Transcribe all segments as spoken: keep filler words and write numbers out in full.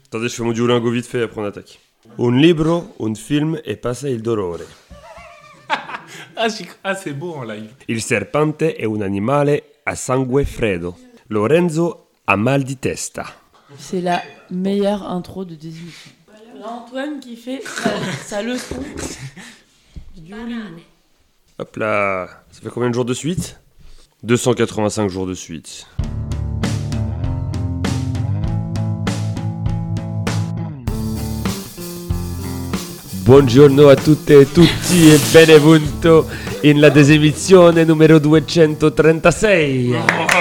Attendez, je fais mon Duolingo vite fait, après on attaque. Un libro, un film e passa il dolore. ah, ah, c'est beau en live. Il serpente è un animale a sangue freddo. Lorenzo a mal di testa. C'est la meilleure intro de des émissions. Antoine qui fait sa, sa leçon du Duolingo. Hop là, ça fait combien de jours de suite ? deux cent quatre-vingt-cinq jours de suite. Buongiorno a tutte e tutti e benvenuto in la desemizione numero duecentotrentasei.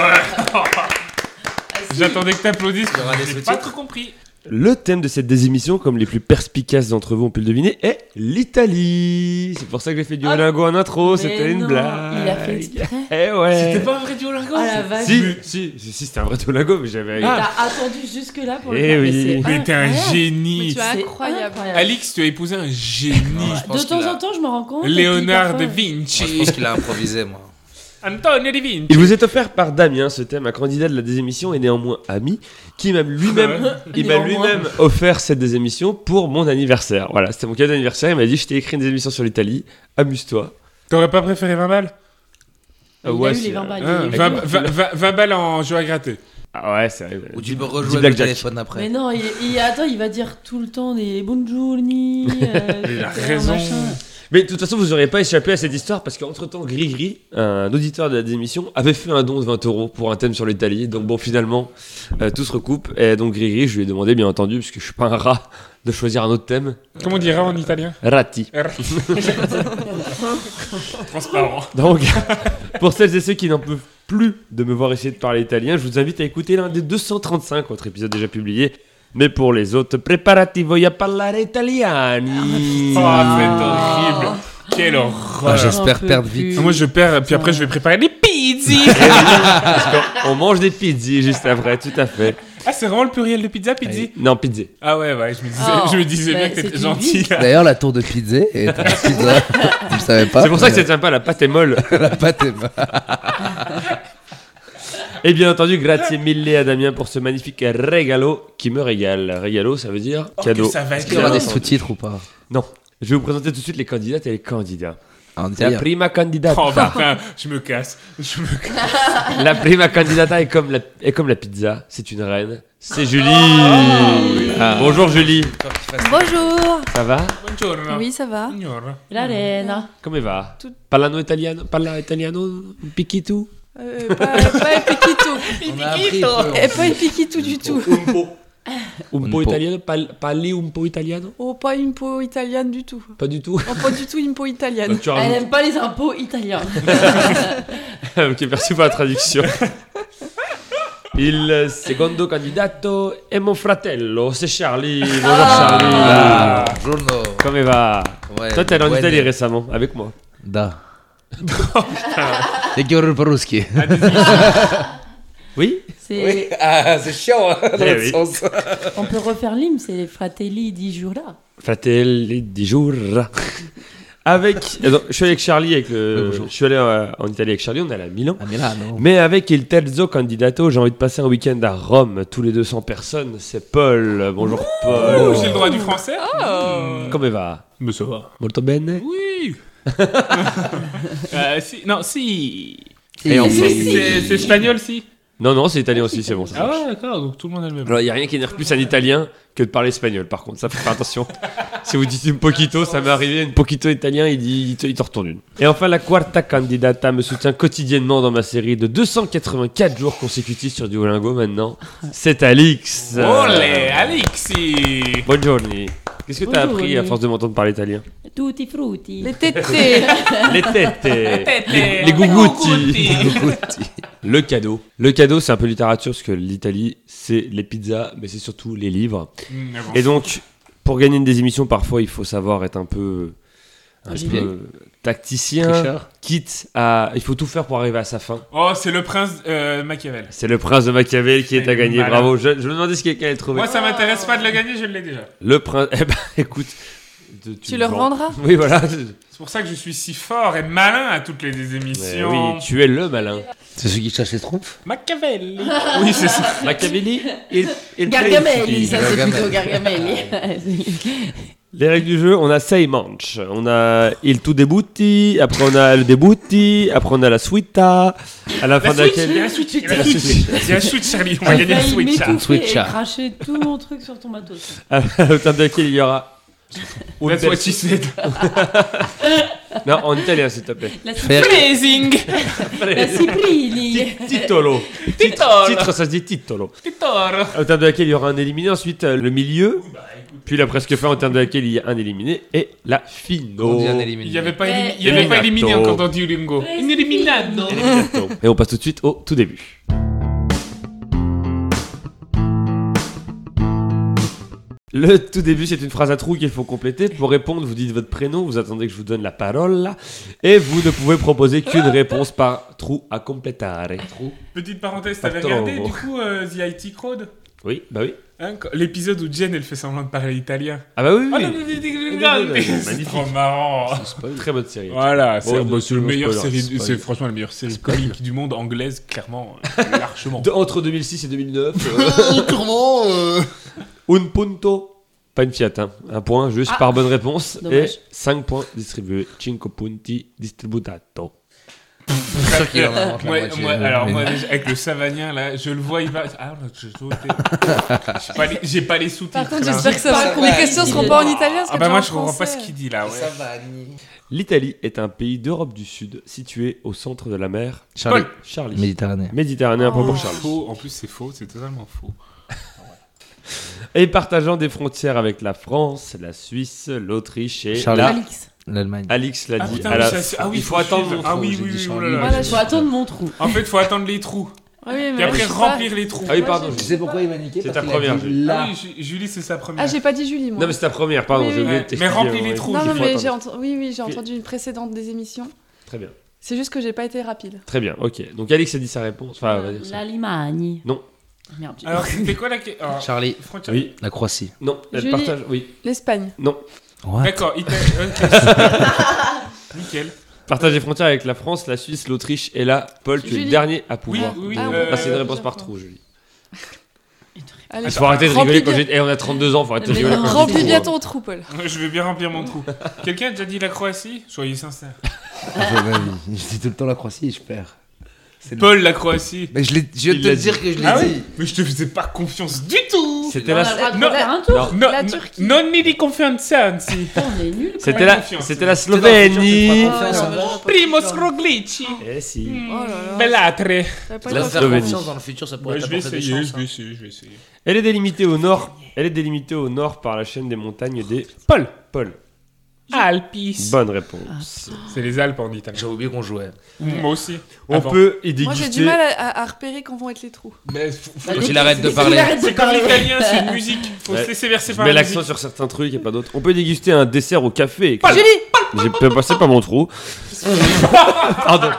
J'attendais que t'applaudisses, j'ai pas tout compris. Le thème de cette désémission, comme les plus perspicaces d'entre vous ont pu le deviner, est l'Italie. C'est pour ça que j'ai fait du Duolingo en intro, c'était une non, blague. Il a fait exprès. Eh ouais. C'était pas un vrai Duolingo. Ah la vache. Si, si, si, si, c'était un vrai Duolingo, mais j'avais... Ah. T'as attendu jusque-là pour le Eh faire. oui. Mais t'es un génie. Mais tu es incroyable. Alix, tu as épousé un génie. Ouais, De temps en temps, je me rends compte. Léonard de Moi, Vinci. je pense qu'il a improvisé, moi. Antonio de Vinci. Il vous est offert par Damien, ce thème, un candidat de la désémission et néanmoins ami, qui m'a lui-même, il m'a lui-même offert cette désémission pour mon anniversaire. Voilà, c'était mon cadeau d'anniversaire. Il m'a dit, je t'ai écrit une désémission sur l'Italie, amuse-toi. T'aurais pas préféré vingt balles? Il ouais, a eu c'est- les vingt balles. Ah, il est vingt, dur. vingt- vingt- vingt balles en jeu à gratter. Ah ouais, c'est vrai. Ou tu Du- peux du rejouer le blackjack. téléphone après. Mais non, il, il, attends, il va dire tout le temps des bonjourni. Euh, Il a machin. raison. Mais de toute façon, vous n'aurez pas échappé à cette histoire parce qu'entre-temps, Gris-Gris, un auditeur de la démission, avait fait un don de vingt euros pour un thème sur l'Italie. Donc bon, finalement, euh, tout se recoupe. Et donc Gris-Gris, je lui ai demandé, bien entendu, parce que je suis pas un rat, de choisir un autre thème. Comment on dirait en italien? Ratti. Transparent. Donc, pour celles et ceux qui n'en peuvent plus de me voir essayer de parler italien, je vous invite à écouter l'un des deux cent trente-cinq autres épisodes déjà publiés. Mais pour les autres, preparati voi a parlare italiani. Oh, c'est horrible. Quelle horreur. Ah, j'espère J'en peux perdre plus. vite. Moi je perds, puis après je vais préparer des pizzas. Eh oui, parce qu'on mange des pizzas juste après, tout à fait. Ah, c'est vraiment le pluriel de pizza, pizza? Non, pizza. Ah ouais, ouais, je me disais, Oh, je me disais bah, bien que c'est t'étais une gentil. vie. Là. D'ailleurs, la tour de pizza est une pizza. Tu le savais pas? C'est pour ça que ça tient pas, la pâte est molle. La pâte est bonne. Et bien entendu, grazie mille à Damien pour ce magnifique regalo qui me régale. Regalo, ça veut dire Oh, cadeau. que ça va Est-ce être qu'il y aura des long. sous-titres ou pas? Non, je vais vous présenter tout de suite les candidates et les candidats. En La italien. prima candidata. Oh putain, je me casse. Je me casse. La prima candidata est comme la, est comme la pizza, c'est une reine. C'est Julie. Ah. Bonjour Julie, Bonjour. ça va? Buongiorno. Oui, ça va. Signora. L'arena. Come va? Tout- Parlano italiano? Parla italiano? Un picchito? Euh, pas, pas un piquito. On a appris un peu. Et pas un piquito du tout. Un po'. Un Un po' po'. italiano? Pal- Parli un po' italiano? Oh, pas une peau italienne du tout. Pas du tout. Oh, pas du tout une peau italienne. Tu Elle rajoutes- n'aime pas les impôts italiens. Ok, merci pour la traduction. Il secondo candidato è mon fratello, c'est Charlie. Bonjour Charlie. Ah, buongiorno. Come va? Ouais, Toi, t'es allé en ouais, Italie récemment, avec moi. Da. Я говорю по-русски. Oui? C'est... Ah, c'est chiant, hein, dans Eh le oui. sens. On peut refaire l'hymne, c'est les Fratelli di Giura. Fratelli di Giura. Avec. eh non, je suis allé avec Charlie, avec le. Oui, bonjour. je suis allé euh, en Italie avec Charlie, on est allé à Milan. À Milano. Mais avec il terzo candidato, j'ai envie de passer un week-end à Rome, tous les deux cents personnes. C'est Paul. Bonjour Oh, Paul. j'ai le droit du français? Come va? Mais ça va. Molto bene? Oui. euh, si. Non, si. Et en Si, fait- C'est c'est espagnol, si. Non, non, c'est italien aussi, c'est bon. Ça Ah marche. ouais, d'accord, donc tout le monde a le même. Alors, il n'y a rien qui énerve plus un italien que de parler espagnol, par contre. Ça, faut faire attention. Si vous dites un poquito, ça m'est arrivé, un poquito italien, il, dit, il, te, il te retourne une. Et enfin, la quarta candidata me soutient quotidiennement dans ma série de deux cent quatre-vingt-quatre jours consécutifs sur Duolingo maintenant. C'est Alix. Olé, Alexis. Buongiorno. Qu'est-ce que tu as Bonjour, appris à Oli. force de m'entendre parler italien? Tutti frutti. Les tétés. Les têtes. têtes. Les, les gougoutis. Le cadeau. Le cadeau, c'est un peu littérature, parce que l'Italie, c'est les pizzas, mais c'est surtout les livres. Mm, avant. Et donc, pour gagner une des émissions, parfois, il faut savoir être un peu, un J'ai peu tacticien, Tricheur. quitte à... Il faut tout faire pour arriver à sa fin. Oh, c'est le prince euh, Machiavel. C'est le prince de Machiavel qui est C'est à gagner. malin. Bravo. Je, je me demandais si quelqu'un allait trouver. Moi, ça m'intéresse pas de le gagner, je l'ai déjà. Le prince... Eh ben, écoute, de- Tu leur vends. vendras. Oui, voilà. C'est pour ça que je suis si fort et malin à toutes les Mais émissions. oui, tu es le malin. C'est ceux qui cherchent les trompes. Machiavelli. Oui, c'est ça. Machiavelli et, et le Gargamel, Principe. ça c'est Gargamel. plutôt Gargamel. Les règles du jeu, on a sei manches. On a il tu debutti, après on a le debutti, après on a la suita, à la fin La de Switch, laquelle... il y a la Switch, il y a la La Switch. Switch. Il y a la Switch, Charlie. On va T'as gagner la failli Switch. hein. m'étouffer et Switch. cracher tout mon truc sur ton matos. à la fin de laquelle il y aura... un That's what pers- she said. Non, en italien s'il te plaît. La Faire- Amazing. La Ciprini. Titolo. Titolo. Titre, ça se dit titolo. Titolo. Au terme de laquelle il y aura un éliminé, ensuite euh, le milieu, puis la presque fin, au terme de laquelle il y a un éliminé, et la On fino. dit un éliminé. Il n'y avait pas, Eh, élimi- il y avait pas Eliminato. éliminé encore dans Duolingo. Un eliminato. Eliminato. Et on passe tout de suite au tout début. Le tout début, c'est une phrase à trous qu'il faut compléter. Pour répondre, vous dites votre prénom, vous attendez que je vous donne la parole, et vous ne pouvez proposer qu'une réponse par trou à completare. Petite parenthèse, t'avais Attends. regardé du coup euh, The I T Crowd Oui, bah oui. Hein, quand- l'épisode où Jen elle fait semblant de parler italien. Ah bah oui, oui. Ah non, non, non, non, non, Magnifique. c'est trop marrant. Très bonne série. Voilà, c'est Bon, bah, bah, c'est le c'est meilleur spoiler, série, spoiler. c'est franchement la meilleure série comique du monde anglaise, clairement, euh, largement. De- entre deux mille six et deux mille neuf. euh, Comment Un punto. Pas une Fiat, hein. Un point juste par bonne réponse. Dommage. Et cinq points distribués. Cinque punti distributato. C'est sûr qu'il en invente la Ouais, moitié. moi, alors moi déjà, avec le Savagnin là, je le vois, il va. Ah non, je j'ai pas les, j'ai pas les sous-titres. Par contre, là. j'espère que ça Pas va. compris. Les questions seront pas en italien. Ah bah moi je comprends pas ce qu'il dit là. Ouais. Ça va, Annie. L'Italie est un pays d'Europe du Sud situé au centre de la mer. Charlie. Charlie. Méditerranée. Méditerranée, un point pour Charlie. Faux. En plus c'est faux, c'est totalement faux. Et partageant des frontières avec la France, la Suisse, l'Autriche et Charlie. la... Alix. L'Allemagne. Alix l'a Ah, dit putain, à oui, la... ça, c'est- ah oui, il faut attendre suivre. mon Ah trou, oui, j'ai oui, dit oui, Charlie. oh là là, Voilà, Faut attendre mon trou. En fait, faut attendre les trous. Oui, mais Et moi, après je sais remplir pas. les trous. Ah oui, Moi, pardon. j'ai- je- sais pourquoi il m'a niqué. C'est parce ta qu'il a première, dit Julie. là. Ah oui, Ju- Julie c'est sa première. Ah, j'ai pas dit Julie, moi. Non mais c'est ta première, pardon, Oui, j'ai oublié ouais. de t'expliquer, Mais remplis les ouais. trous. Non, Il non, faut mais attendre. j'ai entendu. Oui, oui, j'ai entendu une précédente des émissions. Très bien, C'est juste que j'ai pas été rapide. très bien, ok. Donc Alix a dit sa réponse. Enfin, on va dire ça. La Limani. Non. Merde. tu- Alors c'était quoi la question Alors, Charlie. frontière- Oui, La Croatie. non, elle Julie. partage, oui, L'Espagne. non. Ouais. D'accord, Italie. ok, super. Nickel. Partage des frontières avec la France, la Suisse, l'Autriche et la... Paul, tu es le Julie. dernier à Oui, pouvoir. oui, oui. Ah, euh, Ah, c'est une réponse déjà par quoi. trou, Julie. Allez, Il faut arrêter de remplis rigoler quand bien- j'ai... Eh, on a trente-deux ans, faut arrêter de Mais rigoler non, quand Remplis j'ai bien trou, hein. ton trou, Paul. Je vais bien remplir mon trou. Quelqu'un a déjà dit la Croatie? Soyez sincère. Je dis tout le temps la Croatie et je perds. C'est le- Paul, la Croatie. Mais je, l'ai- je viens de Il te l'a dire dit. que je l'ai Ah dit. oui. Mais je te faisais pas confiance du tout. C'était On a le la... droit de Non. refaire un tour. Non. Non, La non, Turquie. non ni di confianza, anzi. On est nuls. C'était Ouais, la... confiance. C'était la Tu feras Slovénie. confiance en moi. Primo Roglici. Eh si. Oh là là. Bellatre. T'avais pas Là, eu faire Slovénie. confiance dans le futur, ça pourrait Ouais, je vais t'apporter des essayer, chances. je hein. vais essayer, je vais essayer. Elle est délimitée au nord. Elle est délimitée au nord par la chaîne des montagnes des... Paul. Paul. Alpis. Bonne réponse. C'est les Alpes en italien. J'ai oublié qu'on jouait. Moi aussi. On Avant. peut y Moi, j'ai déguster... du mal à, à- à repérer quand vont être les trous. Mais faut- faut- Bah, Quand dès il qu'il- arrête de dès qu'il parler. arrête de C'est comme parler. l'italien, c'est une musique. Faut Ouais. se laisser verser Je par mets la l'accent musique. sur certains trucs et pas d'autres. On peut déguster un dessert au café. Paul. Julie J'ai pas passé par mon trou. Pardon.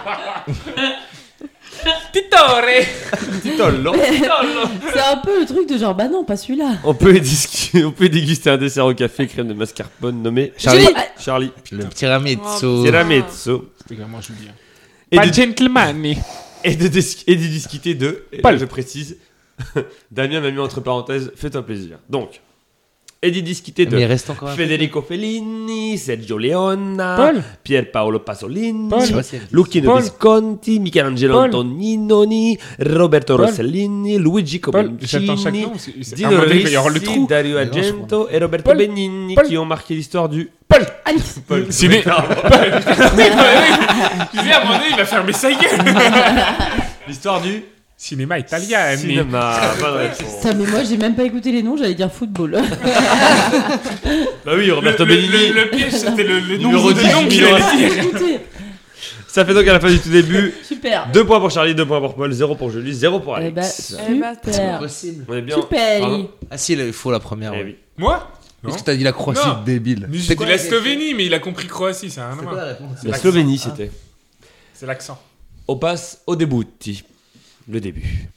Titore. Titolo. C'est un peu le truc de genre, bah non, pas celui-là. On peut, discu- on peut déguster un dessert au café crème de mascarpone nommé Charlie. Julie. Charlie. Le tiramisu. Oh, Tiramisu. C'est également Julien. Et Pas de, gentleman. et, de dis- et de discuter de. Et Paul. là, je précise. Damien m'a mis entre parenthèses. Fais-toi plaisir. Donc. Et de discuter de. Mais il reste encore un peu. Federico Fellini, Sergio Leone, Paul. Pier Paolo Pasolini, Paul. Je sais pas si elle dit. Lucchino Paul. Visconti, Michelangelo Paul. Antoninoni, Roberto Paul. Rossellini, Luigi Paul, j'attends chaque Comencini, nom. c'est- c'est- à un Dino moment donné, il va y avoir le Risi, trou. Dario Mais non, je Argento et Roberto Paul. Benigni Paul. qui ont marqué l'histoire du Paul. Alix. Paul. Ciné. Paul. Oui, bah oui. Je disais, à un moment donné, il va fermer sa gueule. L'histoire du Cinéma italien. cinéma. Bonne réponse. Ça, mais moi, j'ai même pas écouté les noms, j'allais dire football. Bah oui, Le, Roberto le, Benigni. le, le piège, c'était le, le Numéro nombre de dix, noms qu'il numéro allait dire. Écoutez, Ça fait donc à la fin du tout début super. deux points pour Charlie, deux points pour Paul, zéro pour Julie, zéro pour Eh bah, Alex. Eh bah, C'est super. possible. On est bien. Super. Pardon Ah si, il faut la première. Eh ouais. oui. Moi Parce Non. que t'as dit la Croatie, Non. débile. Mais C'est j'ai quoi dit la la Slovénie, mais il a compris Croatie, c'est un C'est quoi la réponse La l'accent. Slovénie, c'était. C'est l'accent. On passe au debutti. Le début.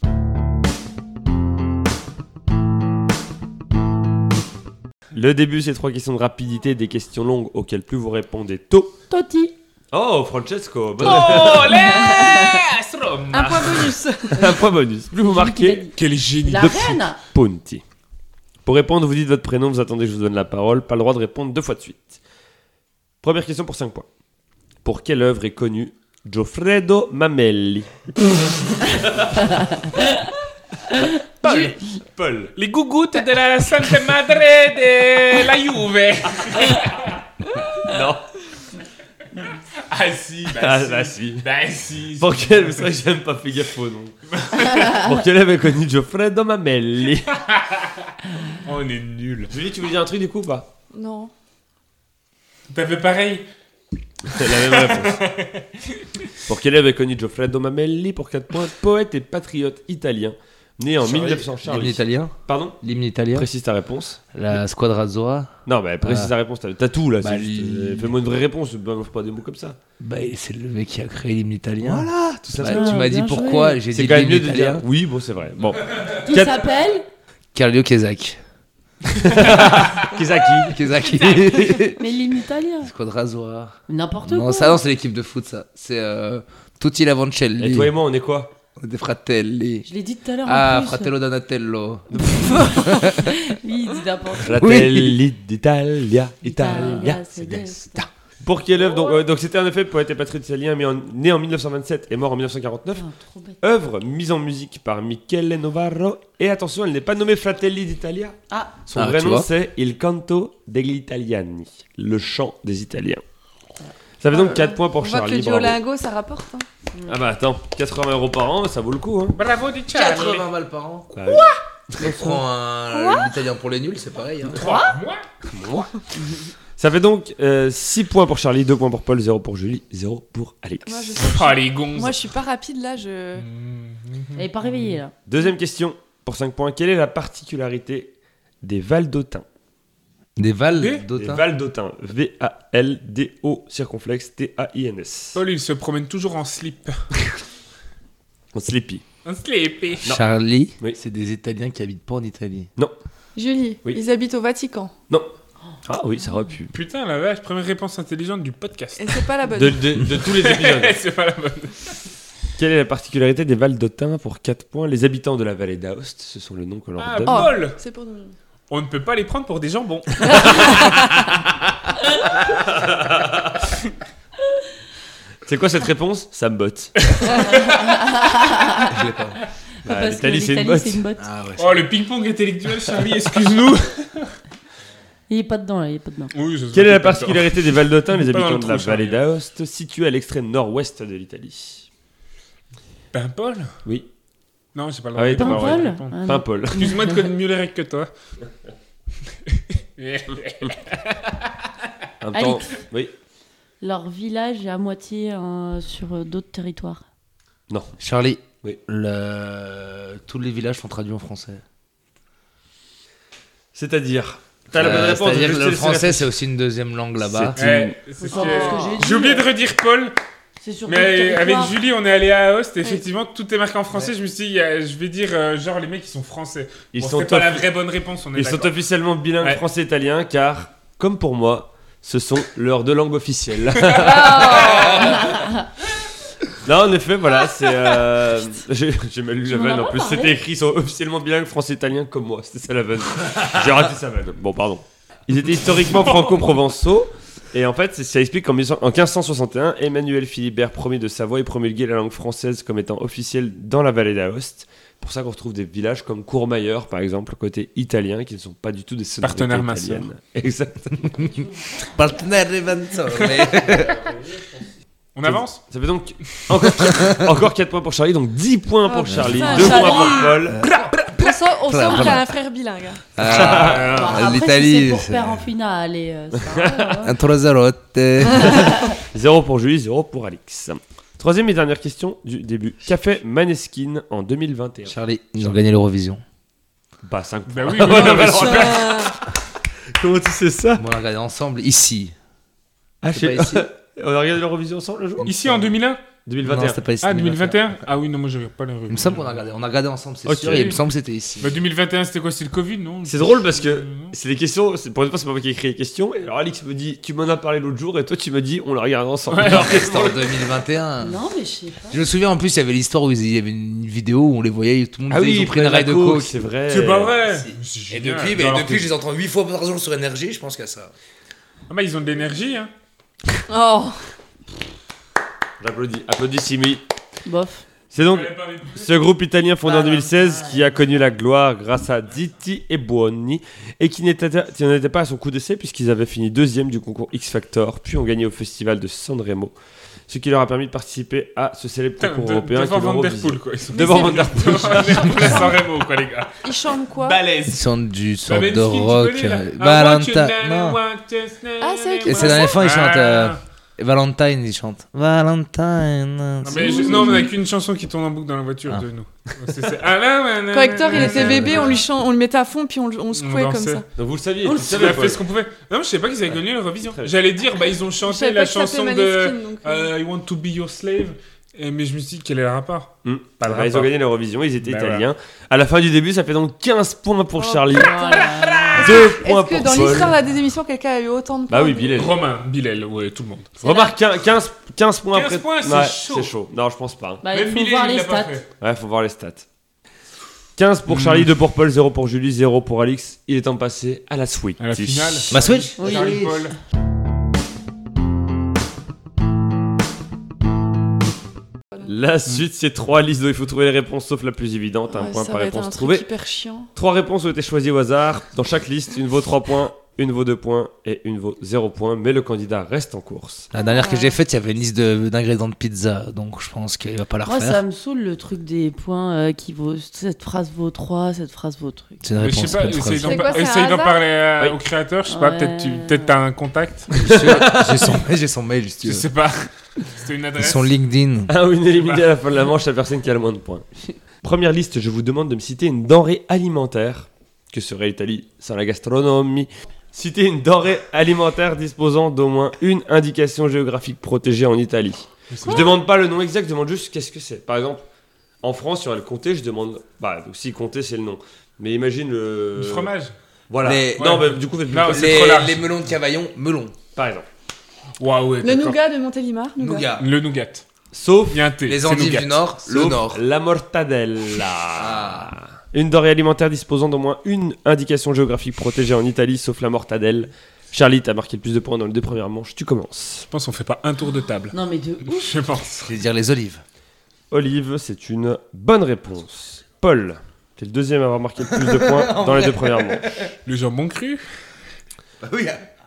Le début, c'est trois questions de rapidité, des questions longues auxquelles plus vous répondez tôt. Totti. Oh, Francesco, bonne- Oh, les Roma. Un point bonus. un point bonus. Plus vous marquez, Quel génie. La de reine. punti. Pour répondre, vous dites votre prénom, vous attendez que je vous donne la parole. Pas le droit de répondre deux fois de suite. Première question pour cinq points. Pour quelle œuvre est connu Goffredo Mamelli? Paul. Paul. Les gougouttes de la Santa Madre de la Juve. Non. Ah si, bah Ah, si. bah si. Bah si. Pour quelle... C'est vrai que j'ai même pas fait gaffe au nom. Pour quelle œuvre est connu Goffredo Mamelli? Oh, on est nuls. Julie, tu veux dire un truc du coup ou pas? Non. T'as fait pareil. C'est la même réponse. Pour quelle œuvre est connu Goffredo Mamelli? Pour quatre points, poète et patriote italien, né en mille neuf cents. L'hymne Charlie. italien. Pardon? L'hymne italien. Précise ta réponse. La Squadra Azzurra. Non, mais précise Ah. ta réponse. T'as, t'as tout là. Bah, c'est juste, lui- euh, Fais-moi une vraie réponse. Balance pas des mots comme ça. Bah, c'est le mec qui a créé l'hymne italien. Voilà, tout ça. Bah, c'est- Ah, tu m'as dit bien pourquoi joué. j'ai c'est dit quand même l'hymne mieux de dire. italien. Oui, bon, c'est vrai. Bon. Qui Quatre- s'appelle Carlo Chiesacchi. Kizaki. Chiesacchi. Mais l'hymne italien. Squadra Azzurra. N'importe Non, quoi. ça non, c'est l'équipe de foot, ça. C'est euh, Tutti Lavancelli. Et toi et moi, on est quoi? Des fratelli. Je l'ai dit tout à l'heure. Ah, en plus. Fratello Donatello. Lui, il dit n'importe quoi. Fratelli d'Italia, Italia, Italia, c'est c'est destin. destin. Pour quelle œuvre donc, euh, donc c'était en effet poète et patriote italien, mais en- né en mille neuf cent vingt-sept et mort en mille neuf cent quarante-neuf. Ah, trop bête. Œuvre mise en musique par Michele Novarro. Et attention, elle n'est pas nommée Fratelli d'Italia. Ah, Son Ah, vrai tu nom, vois. c'est Il Canto degli Italiani, le chant des Italiens. Ça fait donc quatre points pour On voit que Charlie. le Bravo. Duolingo, ça rapporte. hein. Ah bah attends, quatre-vingts euros par an, ça vaut le coup. Hein. Bravo di Charlie. quatre-vingts balles par an. Bah oui. On prend un l'italien pour les nuls, c'est pareil. Hein. Trois. Moi. Ça fait donc six points pour Charlie, deux points pour Paul, zéro pour Julie, zéro pour Alex. Moi, je sais que Oh, je- les gonzes. Moi, je suis pas rapide là. Je... elle est pas réveillée là. Deuxième question pour cinq points. Quelle est la particularité des Valdotins? Des Val Des- Des d'Autun. Valdotins. V A L D O circonflexe T A I N S. Paul, il se promène toujours en slip. En Sleepy. En slip. Non. Charlie, Oui. c'est des Italiens qui habitent pas en Italie. Julie, Oui. ils habitent au Vatican. Ah oui, ça aurait pu. Putain, la vache, première réponse intelligente du podcast. Et c'est pas la bonne. De, de- de tous les épisodes. C'est pas la bonne. Quelle est la particularité des Valdotins pour quatre points? Les habitants de la vallée d'Aoste, ce sont le nom que l'on Ah, donne. Oh. Paul. C'est pour nous. On ne peut pas les prendre pour des jambons. C'est quoi cette réponse? Ça me botte. Je l'ai pas. Bah, Parce que l'Italie, c'est une l'Italie, botte. c'est une botte. Ah ouais. Oh, le ping-pong intellectuel, Charlie, excuse-nous. Il est pas dedans là, il est pas dedans. Oui, je Quelle est la particularité des Valdotins, les Pas dans habitants le de la trou, vallée Charlie. d'Aoste, située à l'extrême nord-ouest de l'Italie? Ben, Paul. Oui. Non, j'ai pas le Ah oui, droit t'as de pas Paul le répondre. Ah, non. Pas Paul. Excuse-moi de connaître mieux les règles que toi. En même temps, Alex. oui. Leur village est à moitié euh, sur euh, d'autres territoires. Charlie, Oui. le... tous les villages sont traduits en français. C'est-à-dire, t'as la bonne Euh, réponse. C'est-à-dire je que te le laisse français, réfléchir. c'est aussi une deuxième langue là-bas. C'est- Ouais, c'est ce Faut savoir ce que que- j'ai dit. J'ai oublié de redire Paul, C'est sur d'autres mais avec territoires. Julie, on est allé à Aoste. Et effectivement, tout est marqué en français. Je me suis dit, euh, je vais dire, euh, genre, les mecs, ils sont français. Ils Bon, sont, c'est pas la offi- vraie bonne réponse, on est ils sont d'accord. officiellement bilingues Ouais. français-italien car, comme pour moi, ce sont leurs deux langues officielles. Non, en effet, voilà, c'est. Euh... J'ai j'ai mal lu la Tu m'en vanne. as En pas plus, parlé. c'était écrit, ils sont officiellement bilingues français-italien comme moi. C'était ça la vanne. J'ai raté sa vanne. Bon, pardon. Ils étaient historiquement franco-provençaux. Et en fait, c'est- ça explique qu'en mille cent- en quinze cent soixante et un, Emmanuel Philibert Ier de Savoie et promulgué la langue française comme étant officielle dans la vallée d'Aoste. Pour ça qu'on retrouve des villages comme Courmayeur, par exemple, côté italien, qui ne sont pas du tout des sonorités Partenaire ma sœur. italiennes. Exact. Partenaire Revanzo. On avance. Ça fait donc encore, encore quatre points pour Charlie, donc dix points pour Oh, Charlie, putain, deux Charlie. points pour Paul. On sent, on sent Voilà. qu'il a un frère bilingue. hein. Ah, Bon, après, l'Italie, si c'est pour c'est- perdre en finale et euh, ça va, hein. un trozzarotte. zéro pour Julie, zéro pour Alex. Troisième et dernière question du début. Qu'a fait Maneskin en deux mille vingt et un? Charlie, ils ont gagné l'Eurovision. Bah cinq Bah points. oui, oui, Ouais, non, mais alors, super. Euh, Comment tu sais ça? On l'a regardé ensemble ici. Ah, C'est je pas sais- ici. On a regardé l'Eurovision ensemble le jour? Ici en deux mille un. deux mille vingt et Non, un. c'était pas ici. Ah, deux mille vingt et un. Ah oui, non, moi je regarde pas les revues. Il me semble qu'on a regardé. On a regardé ensemble, c'est Ok. sûr. Et il me semble que c'était ici. Bah, deux mille vingt et un, c'était quoi? C'était le Covid, non? C'est drôle parce que Euh, c'est des questions, c'est- pour une fois c'est pas moi qui ai écrit les questions, et alors Alix me dit, tu m'en as parlé l'autre jour, et toi tu me dis, on la regarde ensemble. Ouais. Alors, C'était en deux mille vingt et un. Non, mais je sais pas. Je me souviens en plus, il y avait l'histoire où il y avait une vidéo où on les voyait, tout le monde ah disait, oui, ils ont pris une raille de coke, coke. c'est vrai. C'est pas vrai. Si. C'est Et génial. depuis, mais Alors depuis que- je les entends huit fois par jour sur énergie, je pense qu'il y a ça. Ah bah, ils ont de l'énergie, hein. Oh. J'applaudis, applaudissimi. Bof. C'est donc Fallait pas les- ce groupe italien fondé en deux mille seize qui a connu la gloire grâce à Zitti et Buoni et qui n'était qui n'en était pas à son coup d'essai puisqu'ils avaient fini deuxième du concours X Factor puis ont gagné au festival de Sanremo, ce qui leur a permis de participer à ce célèbre Putain, concours de- européen qui devant est Van Der l'Eurovision. Poel, quoi. Ils sont Devant Mais Van c'est- Der Poel. Devant Van Der Poel, San Remo, quoi, les gars. Ils chantent quoi? Ils Balèze. sont du sorte Bah, de Maneskin, tu rock. connais, là. euh, I want you Valentine. now, Non. I want you now, Ah, c'est eux qui Et font ces derniers fois, ils chantent. euh, Ah. Valentine, ils chantent. Valentine. Non, mais je- non, on n'a qu'une chanson qui tourne en boucle dans la voiture Ah. de nous. C'est- c'est- Ah, là, là, là, Quand Hector il là, était là, bébé, là. on lui chan- on le mettait à fond puis on, le- on secouait comme dansait. ça. Donc vous le saviez, On tu le savais, a fait Paul. ce qu'on pouvait. Non, je savais pas qu'ils avaient gagné l'Eurovision. Très bien. J'allais dire, bah ils ont Je chanté savais la pas que ça chanson s'appelait de Maneskin, donc, euh. euh, I Want to Be Your Slave. Et- mais je me suis dit, quel est le rapport? Hmm. Pas de Bah, ils ont rapport. gagné l'Eurovision, ils étaient Bah, italiens. À la fin du début, ça fait donc quinze points pour Oh, Charlie, Voilà. deux Est-ce points que pour dans Paul. l'histoire là, des émissions, quelqu'un a eu autant de points? Bah oui, Bilal. Romain, Bilal, ouais, tout le monde. Remarque, quinze, quinze points quinze après. points, c'est Ouais, chaud. c'est chaud. Non, je pense pas. Bah, il Même faut Bilal, voir il les l'a pas stats. fait. Ouais, faut voir les stats. quinze pour Charlie, deux pour Paul, zéro pour Julie, zéro pour Alix. Il est temps de passer à la suite. À la finale. Ma Switch Oui. Charlie Paul. La suite, c'est trois listes dont il faut trouver les réponses sauf la plus évidente. Un Ouais, point ça par va être réponse un truc trouvée. hyper chiant. Trois réponses ont été choisies au hasard. Dans chaque liste, une vaut trois points, une vaut deux points et une vaut zéro points. Mais le candidat reste en course. La dernière que j'ai faite, il y avait une liste de- d'ingrédients de pizza, donc je pense qu'il va pas la Moi, refaire. ça me saoule le truc des points euh, qui vaut. Cette phrase vaut trois, cette phrase vaut truc. C'est une Mais je réponse, sais pas, pas une essaye phrase. d'en C'est quoi, par- c'est un essaye d'en hasard parler euh, Oui. au créateur. Je sais pas, Ouais. peut-être tu peut-être t'as un contact. J'ai son, j'ai son mail, si tu Je veux. sais pas. C'était une Et adresse. son LinkedIn. Un ou une éliminée à la fin de la manche, la personne qui a le moins de points. Première liste, je vous demande de me citer une denrée alimentaire. Que serait l'Italie sans la gastronomie? Citez une denrée alimentaire disposant d'au moins une indication géographique protégée en Italie. Je demande pas le nom exact, je demande juste qu'est-ce que c'est. Par exemple, en France, sur le comté, je demande. Bah, donc si comté, c'est le nom. Mais imagine le. Du fromage. Voilà. Les- Non, Ouais. bah, du coup, faites plus Non, tôt. c'est trop large. les melons de Cavaillon, melon. Par exemple. Waouh, ouais. Le d'accord. nougat de Montélimar. nougat. Nougat. Le nougat. Sauf Il y a un thé. Les c'est endives nougat. du Nord, le Sauf Nord. la mortadella. Ah. Une denrée alimentaire disposant d'au moins une indication géographique protégée en Italie, sauf la mortadelle. Charlie, t'as marqué le plus de points dans les deux premières manches, tu commences. Je pense qu'on fait pas un tour de table. Non, mais de ouf. Je pense. Je vais dire les olives. Olive, c'est une bonne réponse. Paul, t'es le deuxième à avoir marqué le plus de points dans les deux premières manches. Le jambon cru. Bah oui.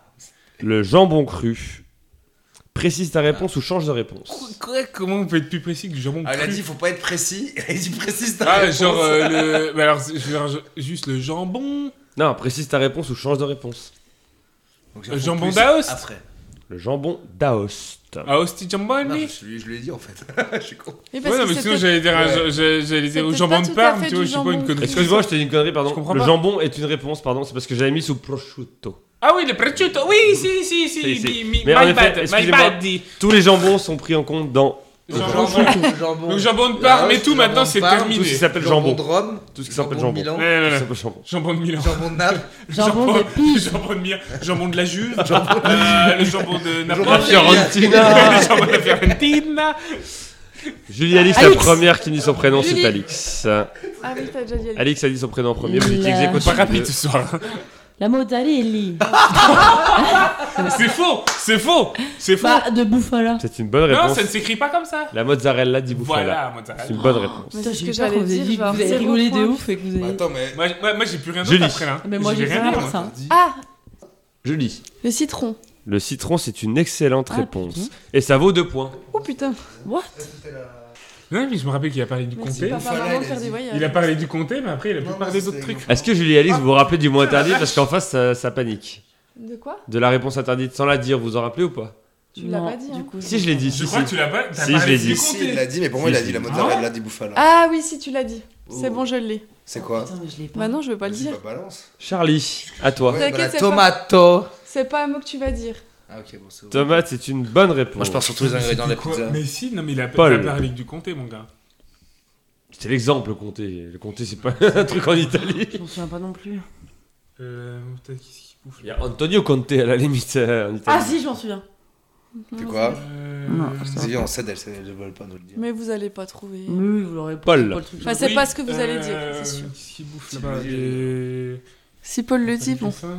Le jambon cru. Précise ta réponse ou change de réponse. Quoi, comment on peut être plus précis que du jambon Ah, il a cru? dit, faut pas être précis. Il a dit précise ta Ah, réponse. genre euh, le. Bah alors, je veux dire, je- juste le jambon. Non, précise ta réponse ou change de réponse. Donc, Le j'en jambon plus d'Aoste. Après. Le jambon d'Aoste. Ah, hostie jambon, Non, lui. je, je l'ai dit en fait. Je suis con. Oui, parce Ouais, non, que mais c'est sinon peut-être- j'allais dire, un- Ouais. j'allais j'allais C'est dire au peut-être jambon pas de tout à Parme, fait tu vois, du je sais pas, une jambon. connerie. Excuse-moi, je t'ai dit une connerie, pardon. Je comprends Le pas. jambon est une réponse, pardon, c'est parce que j'avais mis sous prosciutto. Ah oui, le prosciutto. Oui, si, si, si. Si, si. mi- mi- Mais en my effet, bad, my excusez-moi. bad. dit. Tous les jambons sont pris en compte dans Jambon. jambon. Donc jambon de Parme et tout, Jambon maintenant de c'est Parme, terminé. tout ce qui s'appelle Jambon jambon. de Rome. Tout ce qui s'appelle de jambon. Milan. Ouais, ouais, Ça ouais. s'appelle jambon. Jambon de Milan. Jambon de Naples. Jambon de Pise. Jambon de Milan. Jambon de la Juve. Euh, le jambon de Naples. Jambon de Fiorentina. Le jambon de Fiorentina. Julie Alix, la Alix. première qui dit son prénom, c'est Julie. Alix. Ah oui, t'as déjà dit. Alix a dit son prénom en premier, vous La- l'utilisez Pas rapide ce soir. La mozzarella. C'est faux. C'est faux. C'est faux. Bah, de Bufala. C'est une bonne Non, réponse. ça ne s'écrit pas comme ça. La mozzarella di bufala. Voilà, mozzarella. C'est une bonne réponse. Mais Putain, c'est ce j'ai que eu peur j'allais quand vous avez dire, dit que genre vous avez zéro rigolé de point. ouf et que vous avez. Attends, mais. Moi, moi, moi, j'ai plus rien Julie. d'autre après là. Mais moi, j'ai fait rien à dit, part ça. Ah, Julie. le citron. Le citron, c'est une excellente Ah, réponse. putain. Et ça vaut deux points. Oh putain. What? Non, mais je me rappelle qu'il a parlé du Merci comté. papa, Voilà, maman de il a faire dit. des voyages. Il a parlé du comté, mais après il a plus Non, parlé non, d'autres c'est- trucs. Est-ce que Julie Alix, vous vous rappelez du mot interdit? Parce qu'en face, ça, ça panique. De quoi? De la réponse interdite sans la dire, vous vous en rappelez ou pas? Tu l'as Non, pas dit, du hein. coup, Si, je l'ai dit. Je Si, crois si. que tu l'as pas. t'as Si, parlé je l'ai du dit. comté. Si, il l'a dit, mais pour moi, Si, il a si. dit la mozzarella di bufala. Ah oui, si tu l'as dit. C'est Oh. bon, je l'ai. C'est quoi? Putain, mais je l'ai pas. Bah non, je veux pas le Vas-y, dire. bah, balance. Charlie, à toi. Ouais, T'inquiète, bah, la c'est tomato. C'est pas un mot que tu vas dire. Ah, ok, bon, c'est bon. Tomate, c'est une bonne réponse. Moi, je pars sur tous les ingrédients de la Quoi pizza. Mais si, non, mais il a Paul. il a parlé avec du comté, mon gars. C'est l'exemple, le comté. Le comté, c'est pas un truc en Italie. Je m'en souviens pas non plus. Euh, peut-être qu'est-ce qu'il bouffe Il y a Antonio Conte à la limite euh, en Italie. Ah si, je m'en souviens. C'est quoi Euh, Non, C'est bien, on cède, elle elle ne veulent pas nous le dire. Mais vous allez pas trouver. Oui, vous l'aurez pas. Paul. c'est pas le truc. Enfin, c'est oui, pas ce que vous allez euh, dire, c'est sûr. Qu'est-ce qu'il bouffe Si là-bas vous des... Si Paul le dit, bon. Ça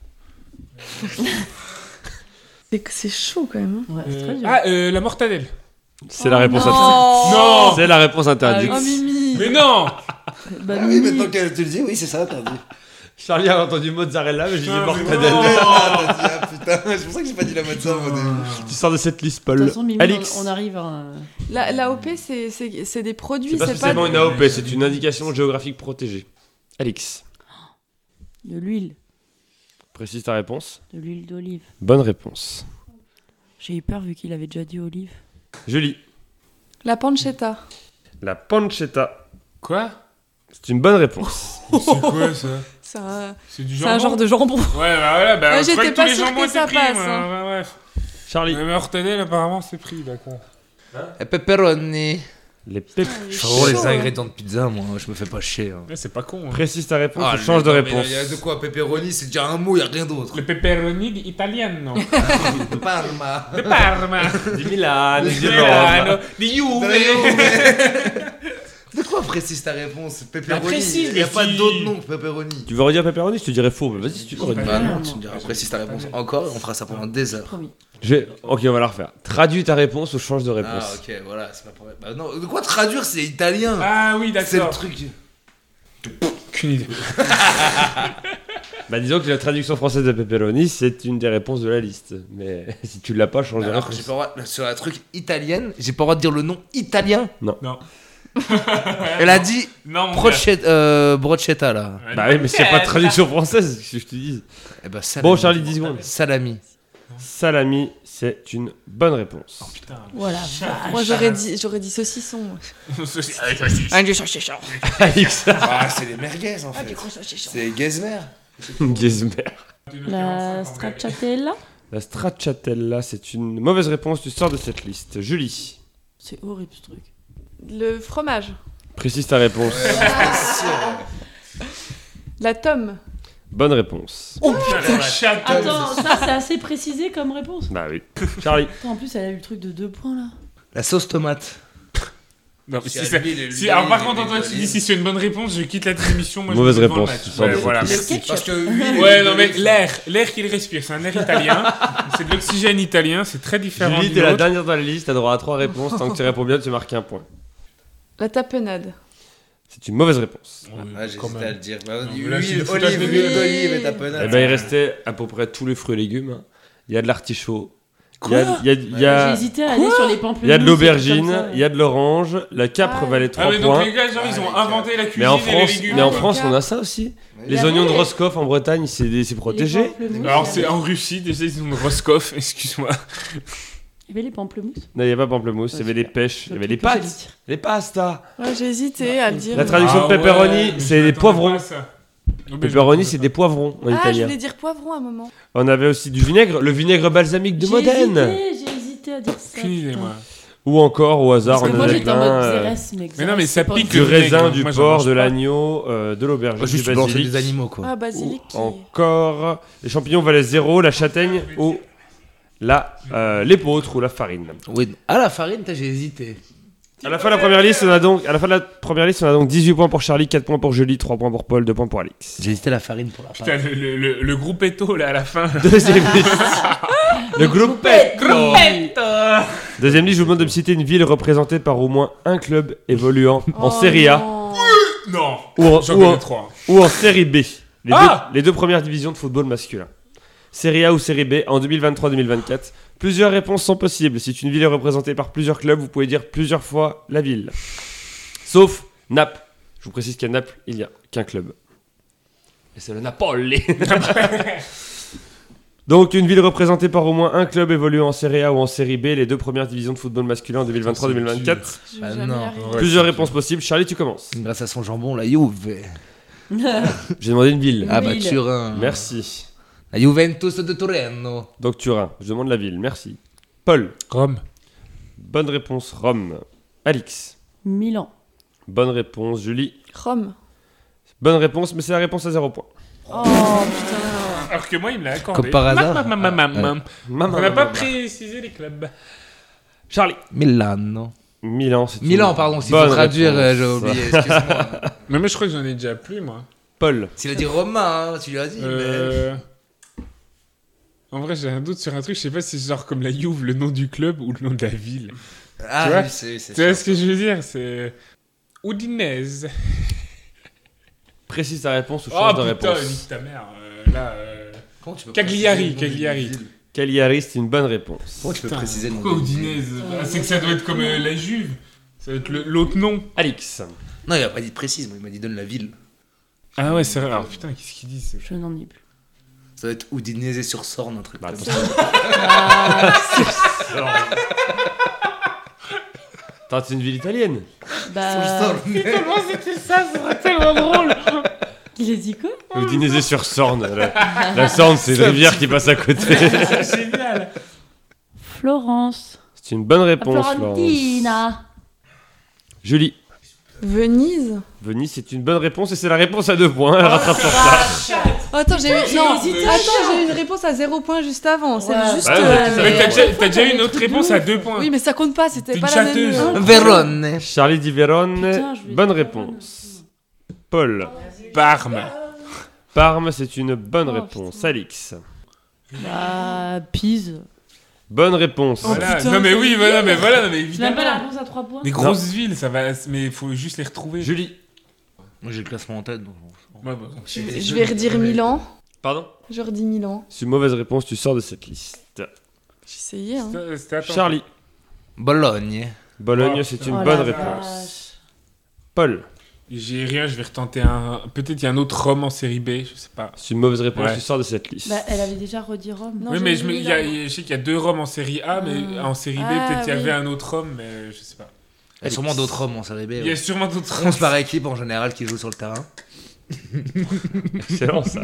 C'est que c'est chaud quand même. hein. Ouais, c'est très dur. Ah, euh, la mortadelle. C'est la réponse non. interdite. Non. C'est la réponse interdite. Oh Mimi. Mais non. Bah, Ah oui, Mimi. maintenant que tu le dis, oui, c'est ça, t'as dit. Charlie a entendu mozzarella, mais j'ai dit Ah, mais mortadelle. non. Ah, t'as dit, ah putain, c'est pour ça que j'ai pas dit la mozza au début. Tu sors de cette liste, De Paul. toute façon, Mimi, Alix. on, on arrive à. un- La, l'A O P, c'est, c'est, c'est des produits, C'est pas c'est pas. spécialement des- une A O P, c'est une indication géographique protégée. Alix, De l'huile. précise ta réponse. De l'huile d'olive. Bonne réponse. J'ai eu peur vu qu'il avait déjà dit olive. Julie, La pancetta. la pancetta. Quoi? C'est une bonne réponse. C'est quoi ça? C'est un, C'est du c'est jambon. un genre de jambon. Ouais, bah voilà, bah Ouais, je croyais j'étais que pas tous les sûre jambons que étaient ça pris, passe, moi. hein. Ouais, bref. Charlie, Le mortadelle, apparemment, c'est pris, d'accord. Et pepperoni. les pep. Je fais vraiment les Chaud, ingrédients de pizza, moi, je me fais pas chier. hein. Ouais, c'est pas con. Hein. Précise ta réponse Ah, ou change de non, mais réponse. Il y a de quoi, pepperoni, c'est déjà un mot, il y a rien d'autre. Le pepperoni di italiano. Parma. De Parma. Di Milan, di Milano. Rome. Di Juve. De quoi précise ta réponse? Bah, Pepperoni. précise, Il n'y a mais pas si. d'autre nom que pepperoni. Tu veux redire pepperoni? Je te dirais faux, mais vas-y si tu veux redire. Bah non, non. tu me diras précise ta réponse encore et on fera ça pendant des heures. Promis. Je vais- Ok, on va la refaire. Traduis ta réponse ou change de Ah réponse. ok, voilà, c'est pas pour... Bah non, de quoi traduire, c'est italien. Ah oui, C'est le d'accord. truc. Aucune idée. Bah disons que la traduction française de pepperoni, c'est une des réponses de la liste. Mais si tu l'as pas, change de Alors, j'ai réponse. pas le droit, sur la truc italienne, j'ai pas le droit de dire le nom italien. Non. Elle a dit Non, mon gars. brochetta, euh, brochetta là. Bah oui, mais s'il n'y a pas de traduction française, qu'est-ce que je te dis. Eh ben, salami. Bon, Charlie, dix secondes. Salami. Salami, c'est une bonne réponse. Putain. Voilà. Moi, j'aurais dit, j'aurais dit saucisson. Ah, Alix, Ah, c'est les merguez en fait. C'est Gezmer. Gizmer. La stracciatella. La stracciatella, c'est une mauvaise réponse. Tu sors de cette liste. Julie, C'est horrible ce truc. Le fromage. précise ta réponse. La tome. Bonne réponse. Oh putain, château. Attends, ça c'est assez précisé comme réponse. Bah oui. Charlie, Attends, en plus, elle a eu le truc de deux points là. La sauce tomate. Non, mais Si si elle ça- dit les- si- les- alors par les- contre, les- Antoine, les- tu dis si c'est une bonne réponse, je quitte la émission. Moi, je Mauvaise me mets devant le réponse, match. tu sors Ouais, de voilà, cette merci. ketchup. Parce que oui, Ouais, non, mais l'air, l'air qu'il respire, c'est un air italien. C'est de l'oxygène italien, c'est très différent. Julie, du t'es la nôtre. dernière dans la liste. T'as droit à trois réponses. Tant que tu réponds bien, tu marques un point. La tapenade. C'est une mauvaise réponse. Ouais, Ah, quand j'hésitais même. à le dire. Bah, on dit Non, mais là, c'est huile, le foutage olive, de huile gueule. d'olive et Eh tapenade. ben, il restait à peu près tous les fruits et légumes. hein. Il y a de l'artichaut. Il y Quoi a, il y a- il y J'ai a- hésité à aller sur les pamplemousses. il y a de et tout comme l'aubergine, ça. il y a de l'orange, la capre Ah. valait Ah, trois mais donc points. les gars, genre, ils Ah, ont les inventé la cuisine Mais en et les France, légumes. mais en les France, capres. on a ça aussi. Les Il y oignons de avait- Roscoff en Bretagne, c'est des- c'est Les protégé. pamplemousses, Alors, il y c'est avait- en Russie, déjà, ils ont le Roscoff, excuse-moi. Il y avait les pamplemousses. Non, il n'y avait pas pamplemousse, il y Ouais, avait les super. pêches, il y Le avait les truc que pâtes, j'allais dire. les pastas. Ouais, j'ai hésité à le dire. La traduction Ah de pepperoni, ouais, mais c'est je des m'attendais poivrons. pas à ça. Non, mais je Pepperoni, m'attendais c'est pas. des poivrons en Ah, je italien. voulais dire poivron à un moment. On avait aussi du vinaigre, le vinaigre balsamique de J'ai Modène. hésité, J'ai hésité à dire ça. Aucune idée, putain. moi. Ou encore, au hasard, Parce que on moi avait j'étais en plein, mode euh, Xérès, mais Mais non, mais ça c'est pas- pique du le vinaigre, raisin, donc du moi, j'en porc, mange de pas. l'agneau, euh, de l'aubergine, Juste, du tu peux lancer basilic. des animaux quoi. Ah, Ou basilic. qui- encore, les champignons valaient zéro, la châtaigne ou la euh, l'épeautre ou la farine. Oui. Ah, la farine, t'as- j'ai hésité. À la fin de la première liste, on a donc à la fin de la première liste, on a donc dix-huit points pour Charlie, quatre points pour Julie, trois points pour Paul, deux points pour Alix. J'ai hésité la farine pour la pâte. Putain, le, le, le, le gruppetto, là, à la fin. Deuxième liste. Le gruppetto. Deuxième liste, je vous demande de me citer une ville représentée par au moins un club évoluant en Oh Serie A non. Non, ou en, j'en ou en- connais trois. ou en Série B. Les, Ah deux, les deux premières divisions de football masculin. Série A ou Série B en deux mille vingt-trois deux mille vingt-quatre. Plusieurs réponses sont possibles. Si une ville est représentée par plusieurs clubs, vous pouvez dire plusieurs fois la ville. Sauf Naples. Je vous précise qu'à Naples, il n'y a qu'un club. Et c'est le Napoli. Donc une ville représentée par au moins un club évoluant en Série A ou en Série B, les deux premières divisions de football masculin en deux mille vingt-trois deux mille vingt-quatre. Je vais Ah, jamais non. y arriver. Ouais, Plusieurs c'est- réponses possibles. Charlie, tu commences. Grâce à son jambon, la Juve. J'ai demandé une ville. Ah bah Ville. Turin. Merci. La Juventus de Torino. Donc Turin. Je demande la ville. Merci. Paul. Rome. Bonne réponse. Rome. Alix. Milan. Bonne réponse. Julie. Rome. Bonne réponse, mais c'est la réponse à zéro point. Oh putain. Alors que moi, il me l'a accordé. Comme par hasard. Mam, mam, mam, mam. Maman, On n'a pas maman. précisé les clubs. Charlie. Milano. Milan, c'est Milan, une pardon, s'il bonne faut traduire, réponse. euh, j'ai oublié, excuse-moi. Mais moi, je crois que j'en ai déjà plus, moi. Paul. S'il a dit Romain, hein, tu lui as dit. Euh... En vrai, j'ai un doute sur un truc. Je sais pas si c'est genre comme la Juve, le nom du club ou le nom de la ville. Mais... Ah, tu vois, oui, c'est c'est Tu vois sûr. ce que je veux dire? C'est. Udinese. Précise ta réponse ou Oh change de putain, réponse. nique ta mère. Euh, là. Euh... Comment tu peux Cagliari, préciser le nom Cagliari. d'une ville Cagliari, c'est une bonne réponse. Comment tu peux Putain, préciser le nom pourquoi d'une ville Udinese Bah, c'est que ça doit être comme euh, la Juve. Ça doit être le- l'autre nom. Alix. Non, il a pas dit précise, moi, il m'a dit donne la ville. Ah ouais, c'est vrai. Alors putain, qu'est-ce qu'il dit c'est- Je n'en ai plus. Ça doit être Udinese sur Sorne, un truc Bah, comme attends. ça. Ah, Attends, c'est une ville italienne. bah. Tellement c'était ça, ça serait tellement drôle. Il a dit quoi? Udinese sur Sorne. La, la Sorne, c'est une rivière qui passe à côté. C'est génial. Florence. C'est une bonne La réponse, Florence. Florentina. Julie. Venise. Venise, c'est une bonne réponse et c'est la réponse à deux points. Elle rattrape son retard. Oh, attends, j'ai eu... Non, hésité. attends, j'ai eu une réponse à zéro point juste avant. C'est Ouais. juste... Ouais, euh, ouais, Mais mais- t'as déjà, t'as déjà eu une autre réponse à deux points. Oui, mais ça compte pas, c'était T'es pas une la même... châteuse. euh, Vérone. Charlie dit Vérone. Putain, je voulais Bonne dire réponse. Paul. Parme. Parme, c'est une bonne Oh, réponse. putain. Alix. Bah. Pise. Bonne réponse. Oh, Voilà. putain, non mais c'est oui, une voilà, mais voilà, non, mais Tu n'as pas la évidemment. réponse à trois points? Les grosses villes, ça va, mais il faut juste les retrouver. Julie. Moi j'ai le classement en tête. Donc... Ouais, bah, Je vais redire Milan. Pardon. Je redis Milan. C'est une mauvaise réponse, tu sors de cette liste. J'ai essayé, hein. c'était- c'était attends. Charlie. Bologne. Bologne, Oh, c'est putain. une Oh, bonne la réponse. vache. Paul. J'ai rien, je vais retenter un. Peut-être il y a un autre Rome en série B, je sais pas. C'est une mauvaise réponse, Ouais. tu sors de cette liste. Bah, elle avait déjà redit Rome. Non, oui, j'ai mais mis je, me- il y a- il y a- je sais qu'il y a deux Roms en série A, mais Ah. en série B, Ah, peut-être il y oui. avait un autre Rome, mais je sais pas. Il y a sûrement d'autres hommes en série B. Il y a ouais. sûrement d'autres onze par équipe en général qui jouent sur le terrain. Excellent ça.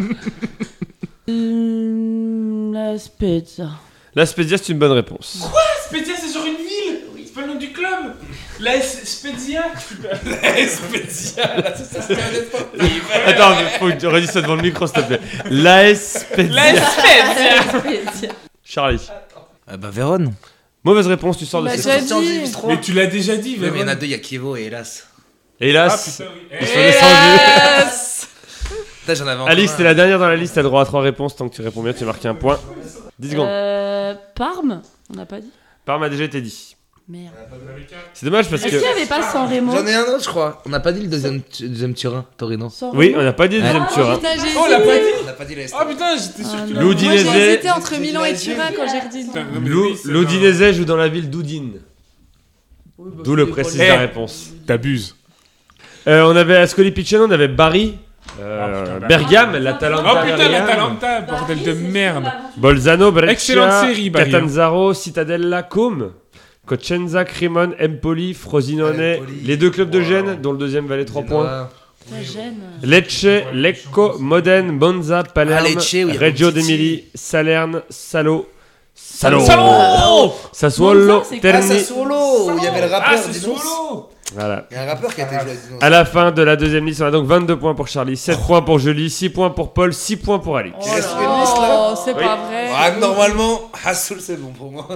Hum, la Spezia. La Spezia, c'est une bonne réponse. Spezia, c'est sur une ville. C'est pas le nom du club. La S- Spezia. La S- Spezia. là, c'est ça, c'est un effort. Attends, mais faut que tu redis ça devant le micro, s'il te plaît. La La Spezia. Spezia. Spezia. Charlie. Ah bah Vérone. Mauvaise réponse, tu sors de Bah, cette j'ai liste. dit. Mais tu l'as déjà dit, Oui, mais il y en a Vérone. deux, il y a Kievo et Hélas. Ah Hélas, putain, oui. ils sont Eh, descendus. Yes. Putain, j'en avais encore Alix, un. t'es la dernière dans la liste, t'as droit à trois réponses. Tant que tu réponds bien, tu marques un point. dix secondes. Euh, Parme. On n'a pas dit. Parme a déjà été dit. Merde. C'est dommage parce Est-ce que. qu'il n'y avait pas San Remo? J'en ai un autre, je crois. On n'a pas dit le deuxième, le deuxième Turin, Torino. San Oui, Remo on n'a pas dit le deuxième Ah, Turin. Putain, j'ai Oh, on l'a pas dit. On n'a pas dit l'Est. Oh putain, j'étais sûr Ah, que tu non. l'as Moi, L'Udinese. j'ai hésité entre J'ai dit Milan et la Juve. Turin quand j'ai redit. Putain, non, mais L'U- oui, c'est L'Udinese joue dans la ville d'Udine. D'où le précise Eh. la réponse. un- T'abuses. Euh, on avait Ascoli Piceno, on avait Bari, euh, Oh, putain, bah. Bergame, l'Atalanta. Oh putain, Bergame, l'Atalanta, bordel de merde. Bolzano, Brescia, Excellente série, Bari, hein. Catanzaro, Cittadella, Côme, Cosenza, Cremone, Empoli, Frosinone, Empoli. les deux clubs de Wow. Gênes, dont le deuxième valait trois points. Ça gêne. Lecce, Lecco, Modène, Monza, Palerme, Ah, Lecce, où il y a Reggio Umtiti. d'Emilie, Salerne, Salo, Salo, Salo Sassuolo, Monza, c'est quoi? Ah, Terni. Sassuolo, où il y avait le Ah, rappeur c'est Dinos. solo. Voilà. Il y a un rappeur qui a été joué à Dinos. À la fin de la deuxième liste, on a donc vingt-deux points pour Charlie, sept points pour Julie, six points pour Paul, six points pour Alix. Il reste une liste là. Oh, c'est Oui. pas vrai. Ah, normalement, Hassoul c'est bon pour moi.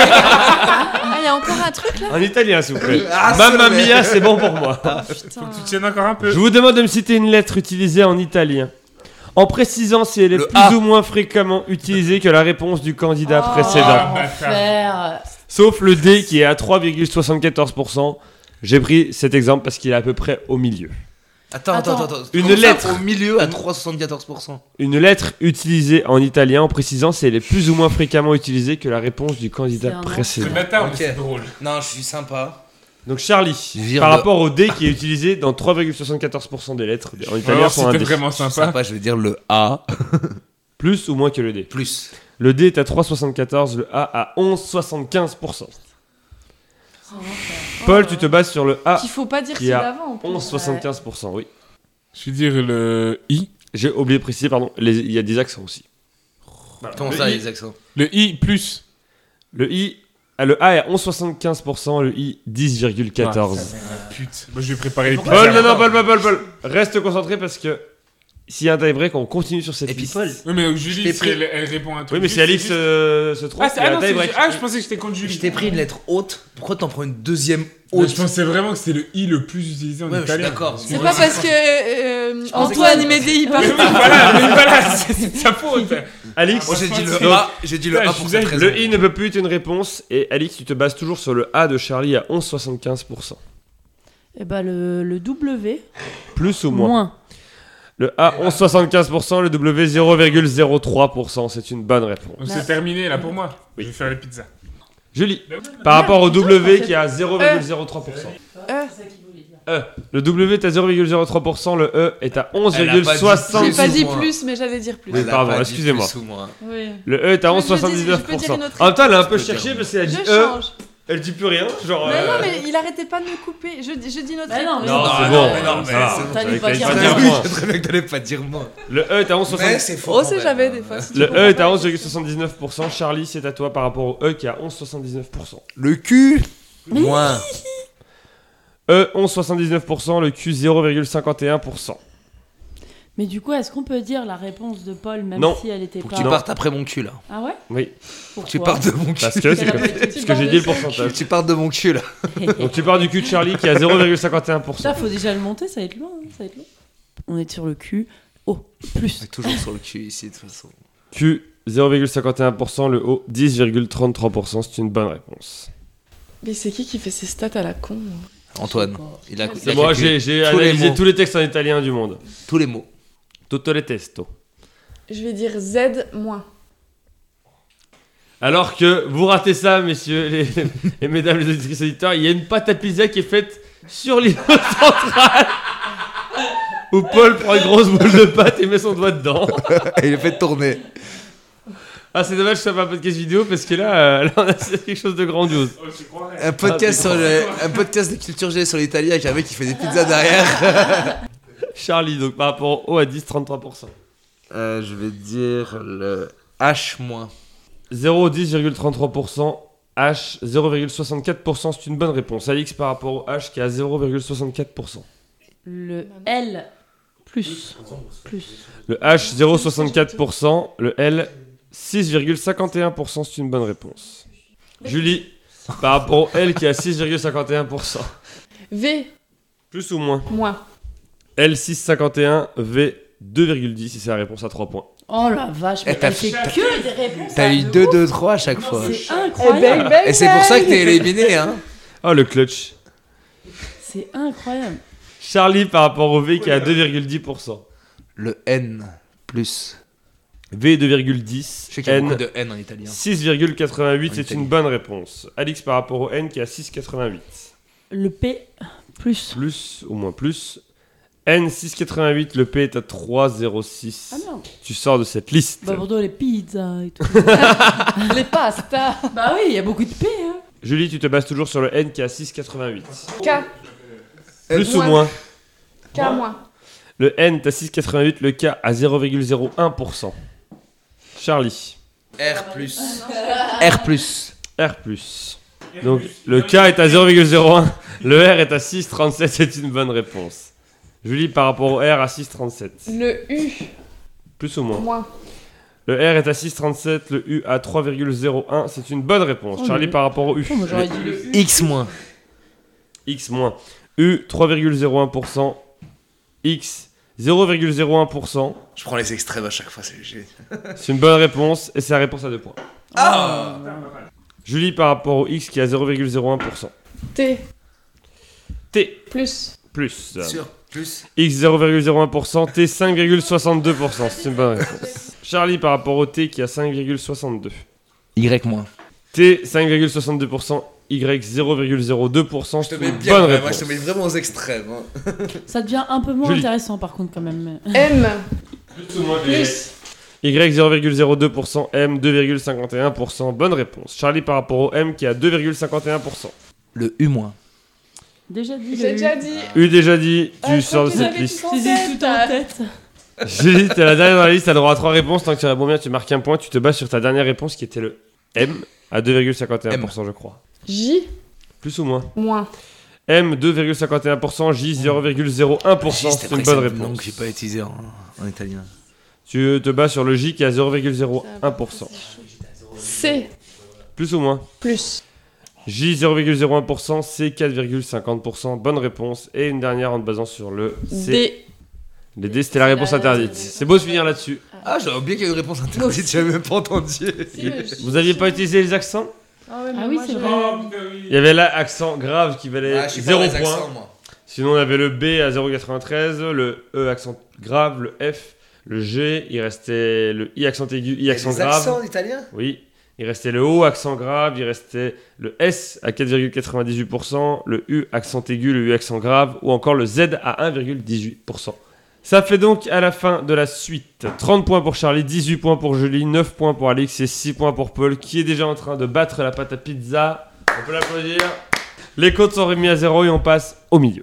Ah, il y a encore un truc là. En italien, s'il vous plaît. Ah, Mamma c'est mia, c'est bon pour moi. Putain. Tu tiens encore un peu. Je vous demande de me citer une lettre utilisée en italien, en précisant si elle est Le plus A. ou moins fréquemment utilisée que la réponse du candidat Oh, précédent. enfer. Sauf le D qui est à trois virgule soixante-quatorze pour cent. J'ai pris cet exemple parce qu'il est à peu près au milieu. Attends, attends, Attends. attends. attends. Une Comment ça, lettre. au milieu à trois virgule soixante-quatorze pour cent. Une lettre utilisée en italien en précisant si elle est plus ou moins fréquemment utilisée que la réponse du C'est candidat un précédent. C'est bâtard, mais Ok. c'est drôle. Non, je suis sympa. Donc Charlie, Vire par de- rapport au D qui est utilisé dans trois virgule soixante-quatorze pour cent des lettres en italien Alors, sont un c'était D. vraiment Je suis sympa. sympa, je vais dire le A. Plus ou moins que le D. Plus. Le D est à trois virgule soixante-quatorze, le A à onze virgule soixante-quinze pour cent. Oh, enfer. Paul, tu te bases sur le A, Qu'il faut pas dire Qui celui a d'avant. en plus. onze virgule soixante-quinze pour cent, oui. Je vais dire le I. J'ai oublié de préciser, pardon, les- il y a des accents aussi. Comment Le ça, I. les accents? Le I plus. Le I, ah, le A est à onze virgule soixante-quinze pour cent, le I dix virgule quatorze. Ah, Putain. Moi, je vais préparer les Paul, pizzas. non, non, Paul, Paul, Paul, Paul. Reste concentré parce que s'il y a un tie-break, on continue sur cette Et puis liste. Paul, Oui, mais Je Julie, t'ai si pris- elle, elle répond à un truc. Oui, mais juste, si Alix juste- euh, se trompe, Ah, c'est- il y a ah, un non, c'est- tie-break. ah, je pensais que j'étais contre Julie. je t'ai pris une lettre haute. Pourquoi t'en prends une deuxième Mais haute? je pensais vraiment que c'était le I le plus utilisé en Ouais, mais je suis italien. d'accord. C'est pas parce que euh, pensais Antoine que- il met des I Mais partout. oui, voilà, mais voilà, c'est c'est de sa faute. Alix, Moi j'ai dit Donc, le A, j'ai dit le putain, A je pour vous cette aime. raison. le I ne peut plus être une réponse et Alix, tu te bases toujours sur le A de Charlie à onze virgule soixante-quinze pour cent. Et bah le, le W, Plus ou moins. moins. Le A onze virgule soixante-quinze pour cent, le W zéro virgule zéro trois pour cent. C'est une bonne réponse. Donc c'est terminé là pour moi. Je vais faire les pizzas. Julie, par rapport au W qui est à zéro virgule zéro trois pour cent. Euh, E. Le W est à zéro virgule zéro trois pour cent, le E est à onze virgule J'ai soixante. pas dit moi. plus, mais j'allais dire plus. Oui, Elle a pardon, pas dit excusez-moi. plus ou moins. Oui. Le E est à Je- onze je virgule dis- soixante-dix-neuf je peux pour dire cent. une autre En même temps, elle a un peu Je peux cherché dire. parce qu'elle a dit Je E, change. elle dit plus rien. Genre. Mais euh, non, mais il arrêtait pas de me couper. Je, je dis notre Bah non, mais Non, non, c'est non, bon. mais non, ça mais va. c'est bon. T'allais pas T'allais dire pas moins. dire Oui, moins. je très bien que t'allais pas dire moins. Le E est à onze virgule Mais soixante-dix. c'est faux. Oh, quand c'est même. jamais des fois. si tu Le comprends E est pas. à onze virgule soixante-dix-neuf pour cent. Charlie, c'est à toi par rapport au E qui est à onze virgule soixante-dix-neuf pour cent. Le cul, moins. E onze virgule soixante-dix-neuf pour cent, le Q zéro virgule cinquante et un pour cent. Mais du coup, est-ce qu'on peut dire la réponse de Paul même Non. si elle était Faut que pas... tu partes après mon cul là. Ah ouais? Oui, Pourquoi? Tu pars de mon cul. parce que c'est Quelle comme- heure parce que j'ai dit le pourcentage. Tu pars de mon cul là. Donc tu pars du Q de Charlie qui est à zéro virgule cinquante et un pour cent. Ça, faut déjà le monter, ça va être long, hein, ça va être long. On est sur le Q. Oh, plus. On est toujours sur le cul ici de toute façon. Q zéro virgule cinquante et un pour cent, le O dix virgule trente-trois pour cent. C'est une bonne réponse. Mais c'est qui qui fait ses stats à la con? Antoine, il a, il a C'est moi, calculé j'ai j'ai tous les analysé mots. tous les textes en italien du monde. tous les mots. Tutto le testo. Je vais dire Z moins. Alors que vous ratez ça, messieurs les, et mesdames les auditrices et auditeurs, il y a une pâte à pizza qui est faite sur l'îlot central. Où Paul prend une grosse boule de pâte et met son doigt dedans. Et il a fait tourner. Ah, c'est dommage que ce soit pas un podcast vidéo parce que là, euh, là on a quelque chose de grandiose. Oh, tu croirais. Un podcast, Ah, sur le, un podcast de culture G sur l'italien avec un mec qui fait des pizzas derrière. Charlie, donc par rapport au O à dix, trente-trois pour cent. Euh, je vais dire le H moins. zéro, dix virgule trente-trois pour cent. H, zéro virgule soixante-quatre pour cent, c'est une bonne réponse. Alix par rapport au H qui est à zéro virgule soixante-quatre pour cent. Le L, plus. Plus. Le H, zéro virgule soixante-quatre pour cent. Le L, six virgule cinquante et un pour cent, c'est une bonne réponse. Julie, par rapport au L qui est à six virgule cinquante et un pour cent. V Plus ou moins. moins. L, six virgule cinquante et un. V, deux virgule dix, et c'est la réponse à trois points. Oh la vache, mais Eh, t'as elle fait que des réponses. T'as à eu deux deux, mots. deux, trois à chaque fois. C'est Eh incroyable. bang, Et c'est pour ça que t'es éliminé, hein. Oh, le clutch. C'est incroyable. Charlie par rapport au V qui est à deux virgule dix pour cent. Le N plus. V, deux virgule dix. Je sais qu'il y a N, beaucoup de N en italien. six virgule quatre-vingt-huit, En c'est Italie. une bonne réponse. Alix par rapport au N qui est à six virgule quatre-vingt-huit. Le P, plus. Plus, au moins plus. N, six virgule quatre-vingt-huit, le P est à trois virgule zéro six. Ah merde. Tu sors de cette liste. Bah Bordeaux, les pizzas et tout. Les pastas. Bah oui, il y a beaucoup de P, hein. Julie, tu te bases toujours sur le N qui est à six virgule quatre-vingt-huit. K. Plus ou moins. moins. K moins. Le N est à six virgule quatre-vingt-huit, le K à zéro virgule zéro un pour cent. Charlie. R plus. R plus. R plus. Donc le K est à zéro virgule zéro un, le R est à six virgule trente-sept, c'est une bonne réponse. Julie par rapport au R à six virgule trente-sept. Le U Plus ou moins. moins. Le R est à six virgule trente-sept, le U à trois virgule zéro un, c'est une bonne réponse. Oh, Charlie mais- par rapport au U. Oh, moi j'aurais dit le U. X moins. X moins. U trois virgule zéro un pour cent. X zéro virgule zéro un pour cent. Je prends les extrêmes à chaque fois, c'est léger. C'est une bonne réponse et c'est la réponse à deux points. Ah Julie par rapport au X qui est à zéro virgule zéro un pour cent. T T plus. plus. Sûr. Plus. X zéro virgule zéro un pour cent. T cinq virgule soixante-deux pour cent. C'est une bonne réponse. Charlie par rapport au T qui est à cinq virgule soixante-deux. Y moins. T cinq virgule soixante-deux pour cent. Y zéro virgule zéro deux pour cent. Je te C'est mets une bien, bonne ouais, réponse. moi je te mets vraiment aux extrêmes. Hein. Ça devient un peu moins Julie. intéressant par contre quand même. M Plus. Y zéro virgule zéro deux pour cent. M deux virgule cinquante et un pour cent. Bonne réponse. Charlie par rapport au M qui est à deux virgule cinquante et un pour cent. Le U moins. Déjà dit. J'ai le déjà U. dit. U déjà dit. Tu Ah, je sors de crois que cette j'avais liste. tout en Je les ai tête. tout en tête. Julie, t'es la dernière dans la liste, t'as le droit à trois réponses. Tant que tu réponds bien, tu marques un point. Tu te bases sur ta dernière réponse qui était le M à deux virgule cinquante et un pour cent, je crois. J, Plus ou moins. moins. M deux virgule cinquante et un pour cent, J zéro virgule zéro un pour cent. C'est une bonne réponse. Donc j'ai pas utilisé en, en italien. Tu te bases sur le J qui est à zéro virgule zéro un pour cent. C, Plus ou moins. plus. J zéro virgule zéro un pour cent, C quatre virgule cinquante pour cent. Bonne réponse. Et une dernière en te basant sur le C. D. Les D, c'était la réponse interdite. C'est beau de finir là-dessus. Ah, j'avais oublié qu'il y avait une réponse interdite, j'avais même pas entendu. Vous aviez pas utilisé les accents? Ah oui, c'est vrai. Il y avait là accent grave qui valait Ah, je suis pas zéro dans les point. accents, moi. Sinon, on avait le B à zéro virgule quatre-vingt-treize, le E accent grave, le F, le G, il restait le I accent aigu, I accent Il y a des grave. accents en italien? Oui. Il restait le O accent grave, il restait le S à quatre virgule quatre-vingt-dix-huit pour cent, le U accent aigu, le U accent grave, ou encore le Z à un virgule dix-huit pour cent. Ça fait donc à la fin de la suite trente points pour Charlie, dix-huit points pour Julie, neuf points pour Alix et six points pour Paul, qui est déjà en train de battre la pâte à pizza. On peut l'applaudir. Les comptes sont remis à zéro et on passe au milieu.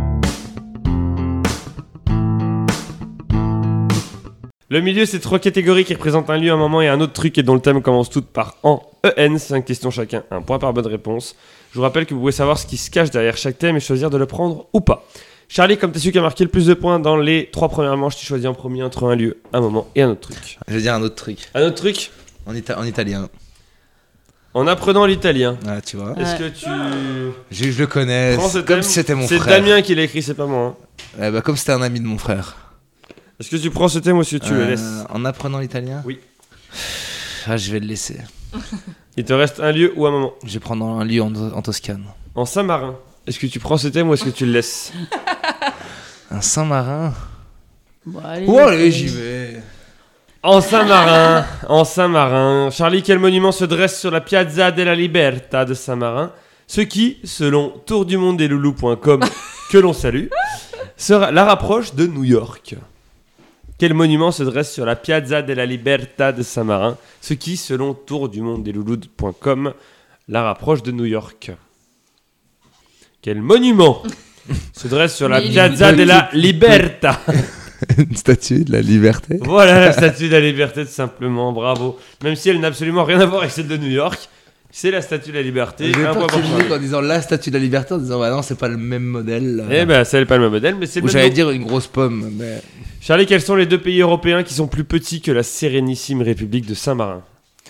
Le milieu, c'est trois catégories qui représentent un lieu, un moment et un autre truc et dont le thème commence toutes par en E N. cinq questions chacun, un point par bonne réponse. Je vous rappelle que vous pouvez savoir ce qui se cache derrière chaque thème et choisir de le prendre ou pas. Charlie, comme t'es celui qui a marqué le plus de points dans les trois premières manches, tu choisis en premier entre un lieu, un moment et un autre truc. Je vais dire un autre truc. Un autre truc, En, ita- en italien. en apprenant l'italien. Ah, tu vois. Est-ce que tu Je, je le connais. prends ce Comme thème si c'était mon C'est frère. Damien qui l'a écrit, c'est pas moi. hein. Eh bah, comme c'était un ami de mon frère. Est-ce que tu prends ce thème ou est-ce que tu le Euh, laisses? En apprenant l'italien? Oui. Ah, je vais le laisser. Il te reste un lieu ou un moment. Je vais prendre un lieu en, en Toscane. En Saint-Marin, est-ce que tu prends ce thème ou est-ce que tu le laisses? Un Saint-Marin? Bon, allez, Oh, allez, euh, j'y vais. En Saint-Marin, en Saint-Marin. Charlie, quel monument se dresse sur la Piazza della Libertà de Saint-Marin? Ce qui, selon tour du monde des loulous point com, que l'on salue, sera, la rapproche de New York. Quel monument se dresse sur la Piazza della Libertà de Saint-Marin? Ce qui, selon tour du monde des loulous point com, la rapproche de New York. Quel monument se dresse sur la Mais il est Piazza connu. della Libertà? Une statue de la liberté? Voilà la statue de la liberté, tout simplement, bravo. Même si elle n'a absolument rien à voir avec celle de New York, c'est la statue de la liberté. J'ai Un point peur pour qu'il me Charlie. dise en disant la statue de la liberté, en disant bah non, c'est pas le même modèle. Eh ben, c'est pas le même modèle, mais c'est le Ou même j'allais nom. dire une grosse pomme, mais. Charlie, quels sont les deux pays européens qui sont plus petits que la sérénissime République de Saint-Marin?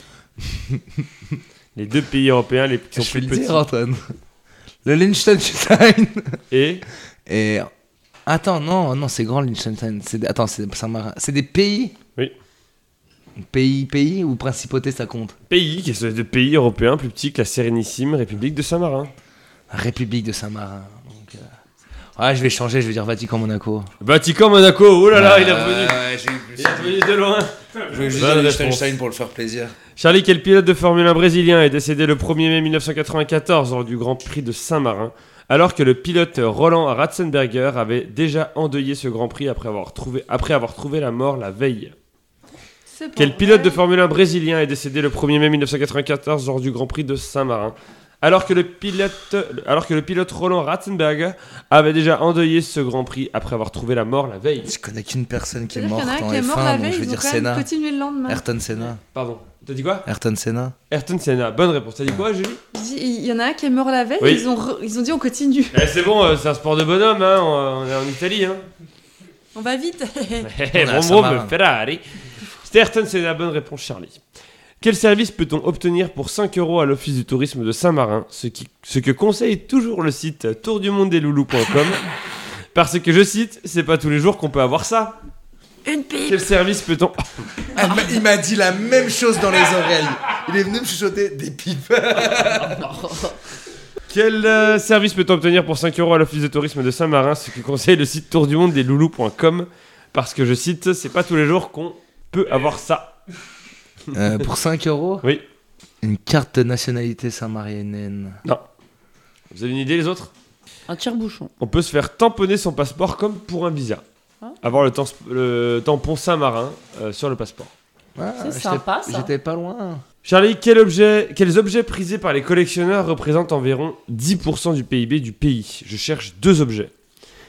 Les deux pays européens les qui sont Je plus vais le petits. dire, Antoine. Le Liechtenstein. Et Et. Attends, non, non, c'est grand le Liechtenstein. C'est des- Attends, c'est Saint-Marin. C'est des pays? Oui. Pays, pays ou principauté, ça compte? pays, qui sont les deux pays européens plus petits que la sérénissime République de Saint-Marin. République de Saint-Marin. Donc, euh... Ouais, je vais changer, je vais dire Vatican-Monaco. Vatican, Monaco, oh là là, il est Ouais, revenu. ouais, j'ai- Il est revenu de loin. Je vais juste Bonne dire réponse. Liechtenstein pour le faire plaisir. Charlie, quel pilote de Formule un brésilien est décédé le premier mai mille neuf cent quatre-vingt-quatorze lors du Grand Prix de Saint-Marin, alors que le pilote Roland Ratzenberger avait déjà endeuillé ce Grand Prix après avoir trouvé, après avoir trouvé la mort la veille? C'est pas Quel pilote de vrai. Formule un brésilien est décédé le premier mai mille neuf cent quatre-vingt-quatorze lors du Grand Prix de Saint-Marin, alors que le pilote, alors que le pilote Roland Ratzenberger avait déjà endeuillé ce Grand Prix après avoir trouvé la mort la veille? Je connais qu'une personne qui est C'est-à-dire morte qu'il y en a en un qui est mort F la un, donc veille, je vais ils ont dire quand même Senna. continué le lendemain. Ayrton Senna. Pardon, t'as dit quoi? Ayrton Senna. Ayrton Senna, bonne réponse. T'as dit quoi, Julie? Je dis, Il y en a un qui est mort la veille, Oui. ils, ont re- ils ont dit on continue. Eh, c'est bon, euh, c'est un sport de bonhomme, hein, on on est en Italie. Hein. On va vite. Eh, On a Vroom Saint-Marin. vroom, Ferrari. C'était Ayrton, c'est la bonne réponse, Charlie. Quel service peut-on obtenir pour cinq euros à l'Office du tourisme de Saint-Marin, ce, qui, ce que conseille toujours le site tour du monde des loulous point com? Parce que, je cite, c'est pas tous les jours qu'on peut avoir ça. Une pipe. Quel service peut-on... Elle m'a- il m'a dit la même chose dans les oreilles. Il est venu me chuchoter des pipes. Quel euh, service peut-on obtenir pour cinq euros à l'Office de tourisme de Saint-Marin, ce que conseille le site tour du monde des loulous point com? Parce que, je cite, c'est pas tous les jours qu'on peut avoir ça. Euh, pour cinq euros? Oui. Une carte de nationalité saint-marienne. Vous avez une idée, les autres? Un tire-bouchon. On peut se faire tamponner son passeport comme pour un visa. Hein Avoir le, temps- le tampon Saint-Marin euh, sur le passeport. Ah, C'est j'étais- sympa, ça. J'étais pas loin. Charlie, quel objet, quels objets prisés par les collectionneurs représentent environ dix pour cent du P I B du pays? Je cherche deux objets.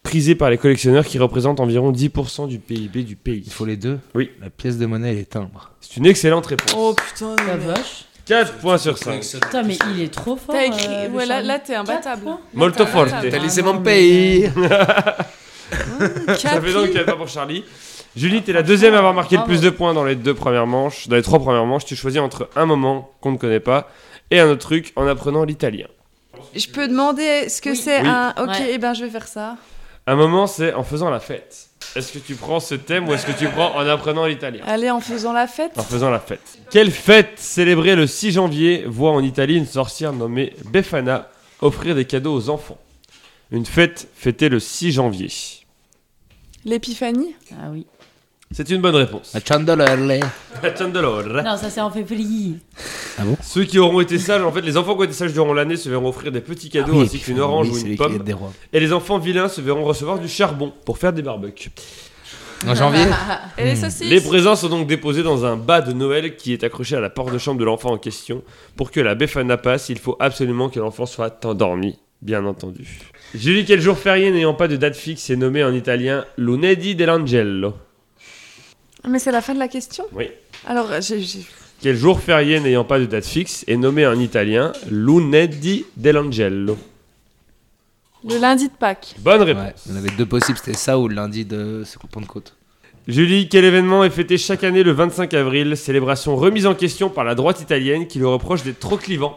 prisée par les collectionneurs qui représente environ dix pour cent du P I B du pays? Il faut les deux. Oui. La pièce de monnaie et les timbres. C'est une excellente réponse. Oh putain. La vache. quatre points sur cinq. Putain, mais il est trop fort. T'as écrit. euh, le Ouais, là, Charlie. là t'es imbattable. Quatre points. Molto Là, t'es forte. imbattable. T'as laissé Ah, mon non, pays. Ça fait donc quatre points pour Charlie. Julie, t'es la deuxième à avoir marqué le plus de points dans les deux premières manches. Dans les trois premières manches, tu choisis entre un moment qu'on ne connaît pas et un autre truc en apprenant l'italien. Je peux demander ce que Oui. c'est Oui. un. Ok, Ouais. et ben je vais faire ça. Un moment, c'est en faisant la fête. Est-ce que tu prends ce thème ou est-ce que tu prends en apprenant l'italien? Allez, en faisant la fête. En faisant la fête. Quelle fête célébrée le six janvier voit en Italie une sorcière nommée Befana offrir des cadeaux aux enfants? Une fête fêtée le six janvier. L'épiphanie. Ah oui. C'est une bonne réponse. La chandelier. La Chandelore. Non, ça c'est en février. Ceux qui auront été sages, en fait, les enfants qui ont été sages durant l'année se verront offrir des petits cadeaux ainsi qu'une orange ou une pomme. Et les enfants vilains se verront recevoir du charbon pour faire des barbecues. En janvier. Et les Hmm. saucisses. Les présents sont donc déposés dans un bas de Noël qui est accroché à la porte de chambre de l'enfant en question. Pour que la Befana passe, il faut absolument que l'enfant soit endormi, bien entendu. Julie, quel jour férié n'ayant pas de date fixe est nommé en italien Lunedì dell'Angelo? Mais c'est la fin de la question. Oui. Alors, j'ai. j'ai- Quel jour férié n'ayant pas de date fixe est nommé en italien Lunedì dell'Angelo? Le lundi de Pâques. Bonne réponse. Ouais, on avait deux possibles, c'était ça ou le lundi de Pentecôte. Julie, quel événement est fêté chaque année le vingt-cinq avril? Célébration remise en question par la droite italienne qui le reproche d'être trop clivant.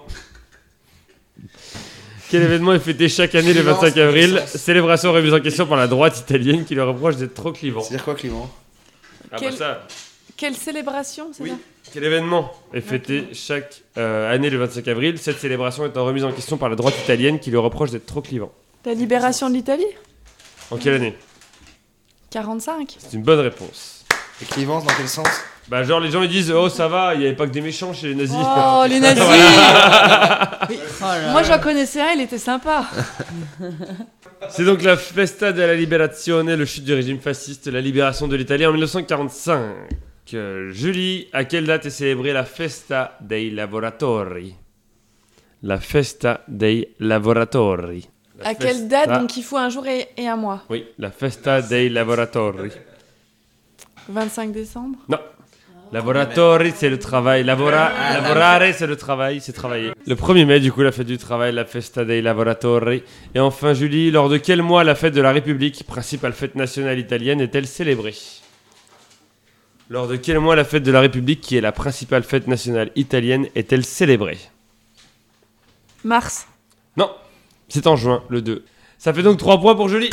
Quel événement est fêté chaque année le Clivant, vingt-cinq c'est avril? quel sens? Célébration remise en question par la droite italienne qui le reproche d'être trop clivant. C'est-à-dire quoi, Clément? Ah bah Quel- ça. Quelle célébration, c'est Oui. ça? Quel événement est fêté chaque euh, année le vingt-cinq avril? Cette célébration étant remise en question par la droite italienne qui le reproche d'être trop clivant. La libération de l'Italie. En quelle année? quarante-cinq. C'est une bonne réponse. Et Clivance, dans quel sens? Bah genre les gens ils disent oh ça va, il n'y avait pas que des méchants chez les nazis. Oh, les nazis. Oh là Moi, là. j'en connaissais un, il était sympa. C'est donc la Festa della Liberazione, le chute du régime fasciste, la libération de l'Italie en dix-neuf cent quarante-cinq. Euh, Julie, à quelle date est célébrée la Festa dei Lavoratori? La Festa dei Lavoratori. La À quelle festa- date? Donc, il faut un jour et, et un mois. Oui, la Festa dei Lavoratori. vingt-cinq décembre. Lavoratori, c'est le travail. Lavora, lavorare, c'est le travail, c'est travailler. Le premier mai, du coup, la fête du travail, la Festa dei Lavoratori. Et enfin, Julie, lors de quel mois la fête de la République, principale fête nationale italienne, est-elle célébrée? Lors de quel mois la fête de la République, qui est la principale fête nationale italienne, est-elle célébrée? Mars. Non, c'est en juin, le deux. Ça fait donc trois points pour Julie.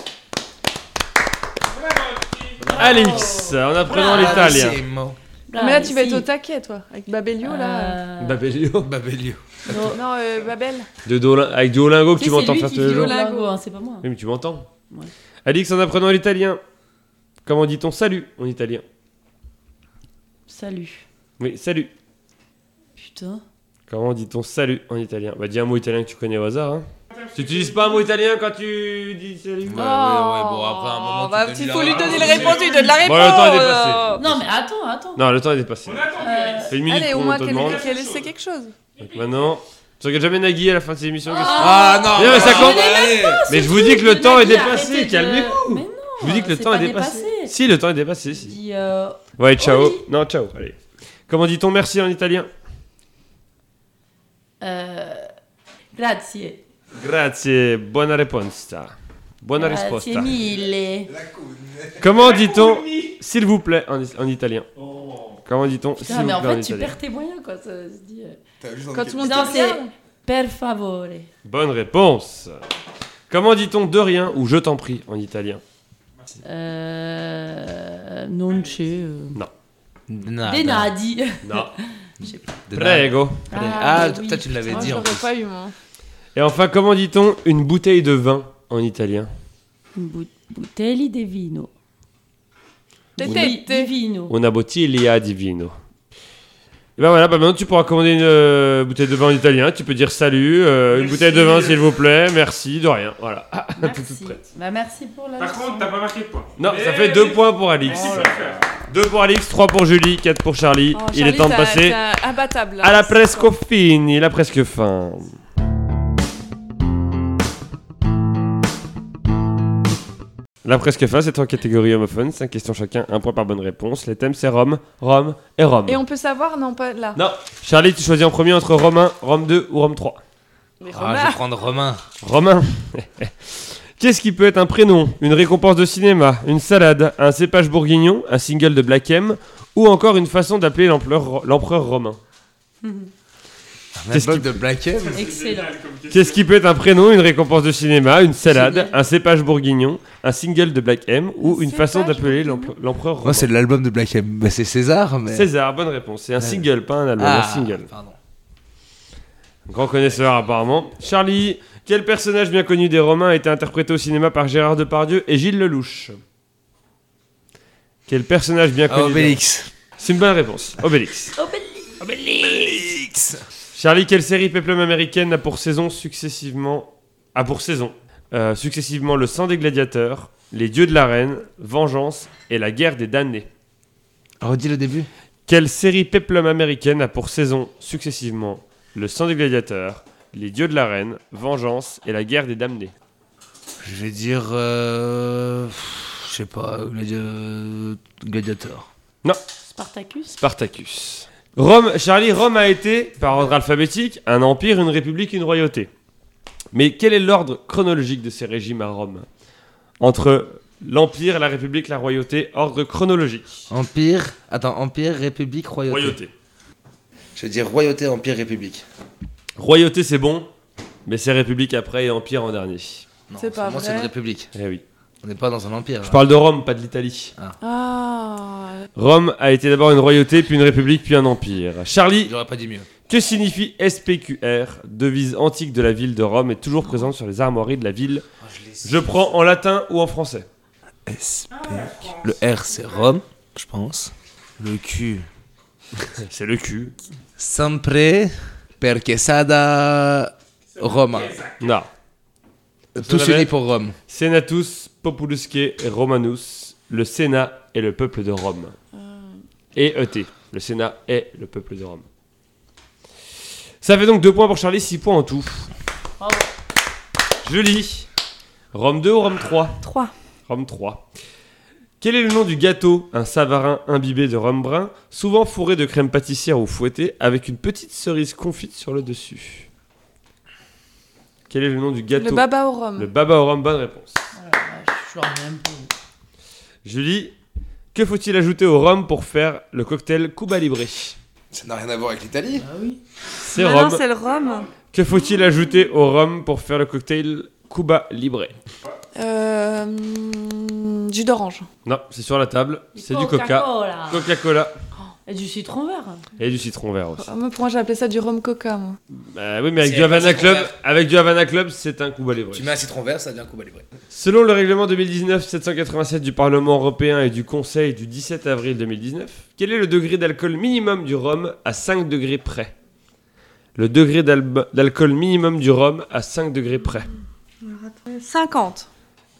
Alix, en apprenant l'italien. Mais là, tu vas être au taquet, toi. Avec Babelio, là. Euh... Babelio. Babelio. non. Non, euh, Babel. De Duolingo- avec Duolingo que Si, tu c'est m'entends lui faire qui tous les fait jours. Duolingo, hein, c'est pas moi. Oui, mais tu m'entends. Ouais. Alix, en apprenant l'italien. Comment dit-on salut en italien? Salut. Oui, salut. Putain. Comment dit-on salut en italien? Bah, dis un mot italien que tu connais au hasard. Hein. Tu n'utilises pas un mot italien quand tu dis salut? Ouais, ouais, ouais, bon, après, à un moment, tu bah, donnes il la faut lui réponse. donner les réponses, il donne la réponse. Bon, le temps est dépassé. Non, mais attends, attends. Non, le temps est dépassé. On attend. Euh, Ça fait une minute Allez, au qu'on moins te qu'elle demande. qu'elle sait quelque chose. Donc maintenant, tu regardes jamais Nagui à la fin de ces émissions? qu'est-ce que- Ah non, Non, mais ça non, compte. allez. Mais je vous dis que le de temps est Nagui, arrêtez dépassé, de- calmez-vous. Mais non. Je vous dis que le c'est temps pas est dépassé. dépassé. Si, le temps est dépassé. Je Si. dis, euh, Ouais, ciao. Oli. Non, ciao. Allez. Comment dit-on merci en italien? euh, grazie. Grazie, buona risposta. Buona Grazie risposta. mille. Comment dit-on s'il vous plaît en, en italien? Oh. Comment dit-on s'il Putain, vous mais en plaît en fait, tu italien? perds tes moyens, quoi. Ça se dit. euh. Quand tout le monde Non, te c'est regarde. per favore. Bonne réponse. Comment dit-on de rien ou je t'en prie en italien? Euh, non c'è. euh. Nada. Denadi. Non. De nada. Prego. Ah, mais oui. toi tu l'avais Moi, dit en j'aurais plus. pas eu, moi. Et enfin, comment dit-on une bouteille de vin en italien? Bu- Butelli di vino. Tete, Di- tete. di vino. Una bottiglia di vino. Et ben voilà, bah maintenant tu pourras commander une euh, bouteille de vin en italien. Tu peux dire salut, euh, une Merci. bouteille de vin s'il vous plaît, merci, de rien. Voilà. Tout, Merci. toute prête. Bah, merci pour la Par leçon. contre, t'as pas marqué de points. Non, Mais- ça fait deux points pour Alix. Mais si, tu peux le faire. deux pour Alix, trois pour Julie, quatre pour Charlie. Oh, Il est Charlie, temps de t'as- passer t'as imbattable. là. à la presque fini, la presque fin. La presque fin, c'est trois catégories homophones, cinq questions chacun, un point par bonne réponse. Les thèmes, c'est Rome, Rome et Rome. Et on peut savoir, non pas là. Non. Charlie, tu choisis en premier entre Romain, Rome deux ou Rome trois. Mais Ah, Romain. je vais prendre Romain. Romain. Qu'est-ce qui peut être un prénom, une récompense de cinéma, une salade, un cépage bourguignon, un single de Black M ou encore une façon d'appeler l'empereur, l'empereur romain? Un Qu'est-ce album qui- de Black M. Excellent. Qu'est-ce qui peut être un prénom, une récompense de cinéma, une salade, un cépage bourguignon, un single de Black M ou Un une façon cépage d'appeler bourguignon. l'empre- l'empereur romain? Moi, c'est l'album de Black M. Bah, c'est César, mais. César, bonne réponse. C'est un Ouais. single, pas un album, Ah, un single. pardon. Grand connaisseur apparemment. Charlie, quel personnage bien connu des Romains a été interprété au cinéma par Gérard Depardieu et Gilles Lelouch? Quel personnage bien Ah, connu des- Obélix. C'est une bonne réponse. Obélix. Obélix. Charlie, quelle série péplum américaine a pour saison successivement a pour saison euh, successivement Le Sang des gladiateurs, Les Dieux de l'arène, Vengeance et La Guerre des damnés? Redis le début. Quelle série péplum américaine a pour saison successivement Le Sang des gladiateurs, Les Dieux de l'arène, Vengeance et La Guerre des damnés? Je vais dire. Euh... Je sais pas, Gladi- Gladiator. Spartacus. Spartacus. Rome, Charlie, Rome a été, par ordre alphabétique, un empire, une république, une royauté. Mais quel est l'ordre chronologique de ces régimes à Rome? Entre l'empire, la république, la royauté, ordre chronologique. Empire. Attends, Empire, République, Royauté. Royauté. Je vais dire Royauté, Empire, République. Royauté, c'est bon, mais c'est république après et empire en dernier. Non, C'est pas moi, c'est vrai. une République. Eh oui. On n'est pas dans un empire. Je là. parle de Rome, pas de l'Italie. Ah. Rome a été d'abord une royauté, puis une république, puis un empire. Charlie, J'aurais pas dit mieux. que signifie S P Q R, devise antique de la ville de Rome et toujours présente sur les armoiries de la ville? Je prends en latin ou en français. S P. Le R, c'est Rome, je pense. Le Q. C'est le cul. Sempre perché sada Roma. Non. Tous avait- unis pour Rome. Senatus populusque Romanus, le Sénat est le peuple de Rome. Et E T, le Sénat est le peuple de Rome. Ça fait donc deux points pour Charlie, six points en tout. Bravo. Je lis. Rome deux ou Rome trois? trois. Rome trois. Quel est le nom du gâteau, un savarin imbibé de rhum brun, souvent fourré de crème pâtissière ou fouetté, avec une petite cerise confite sur le dessus? Quel est le nom du gâteau? Le baba au rhum. Le baba au rhum, bonne réponse. Oh la vache, je leur mets un peu. Julie, que faut-il ajouter au rhum pour faire le cocktail Cuba Libre? Ça n'a rien à voir avec l'Italie. Ah oui. C'est Mais rhum. non, c'est le rhum. Que faut-il ajouter au rhum pour faire le cocktail Cuba Libre? Euh, hum, jus d'orange. Non, c'est sur la table, c'est du coca. Coca-Cola. Coca-Cola Et du citron vert. et du citron vert aussi. Ah, moi, pour moi, j'ai appelé ça du rhum coca, moi. Bah oui, mais avec C'est du Havana citron Club, vert. avec du Havana Club, c'est un Cuba Libre. Tu mets un citron vert, ça devient Cuba Libre. Selon le règlement deux mille dix-neuf sept cent quatre-vingt-sept du Parlement européen et du Conseil du dix-sept avril deux mille dix-neuf, quel est le degré d'alcool minimum du rhum à cinq degrés près? Le degré d'al- d'alcool minimum du rhum à cinq degrés près. cinquante.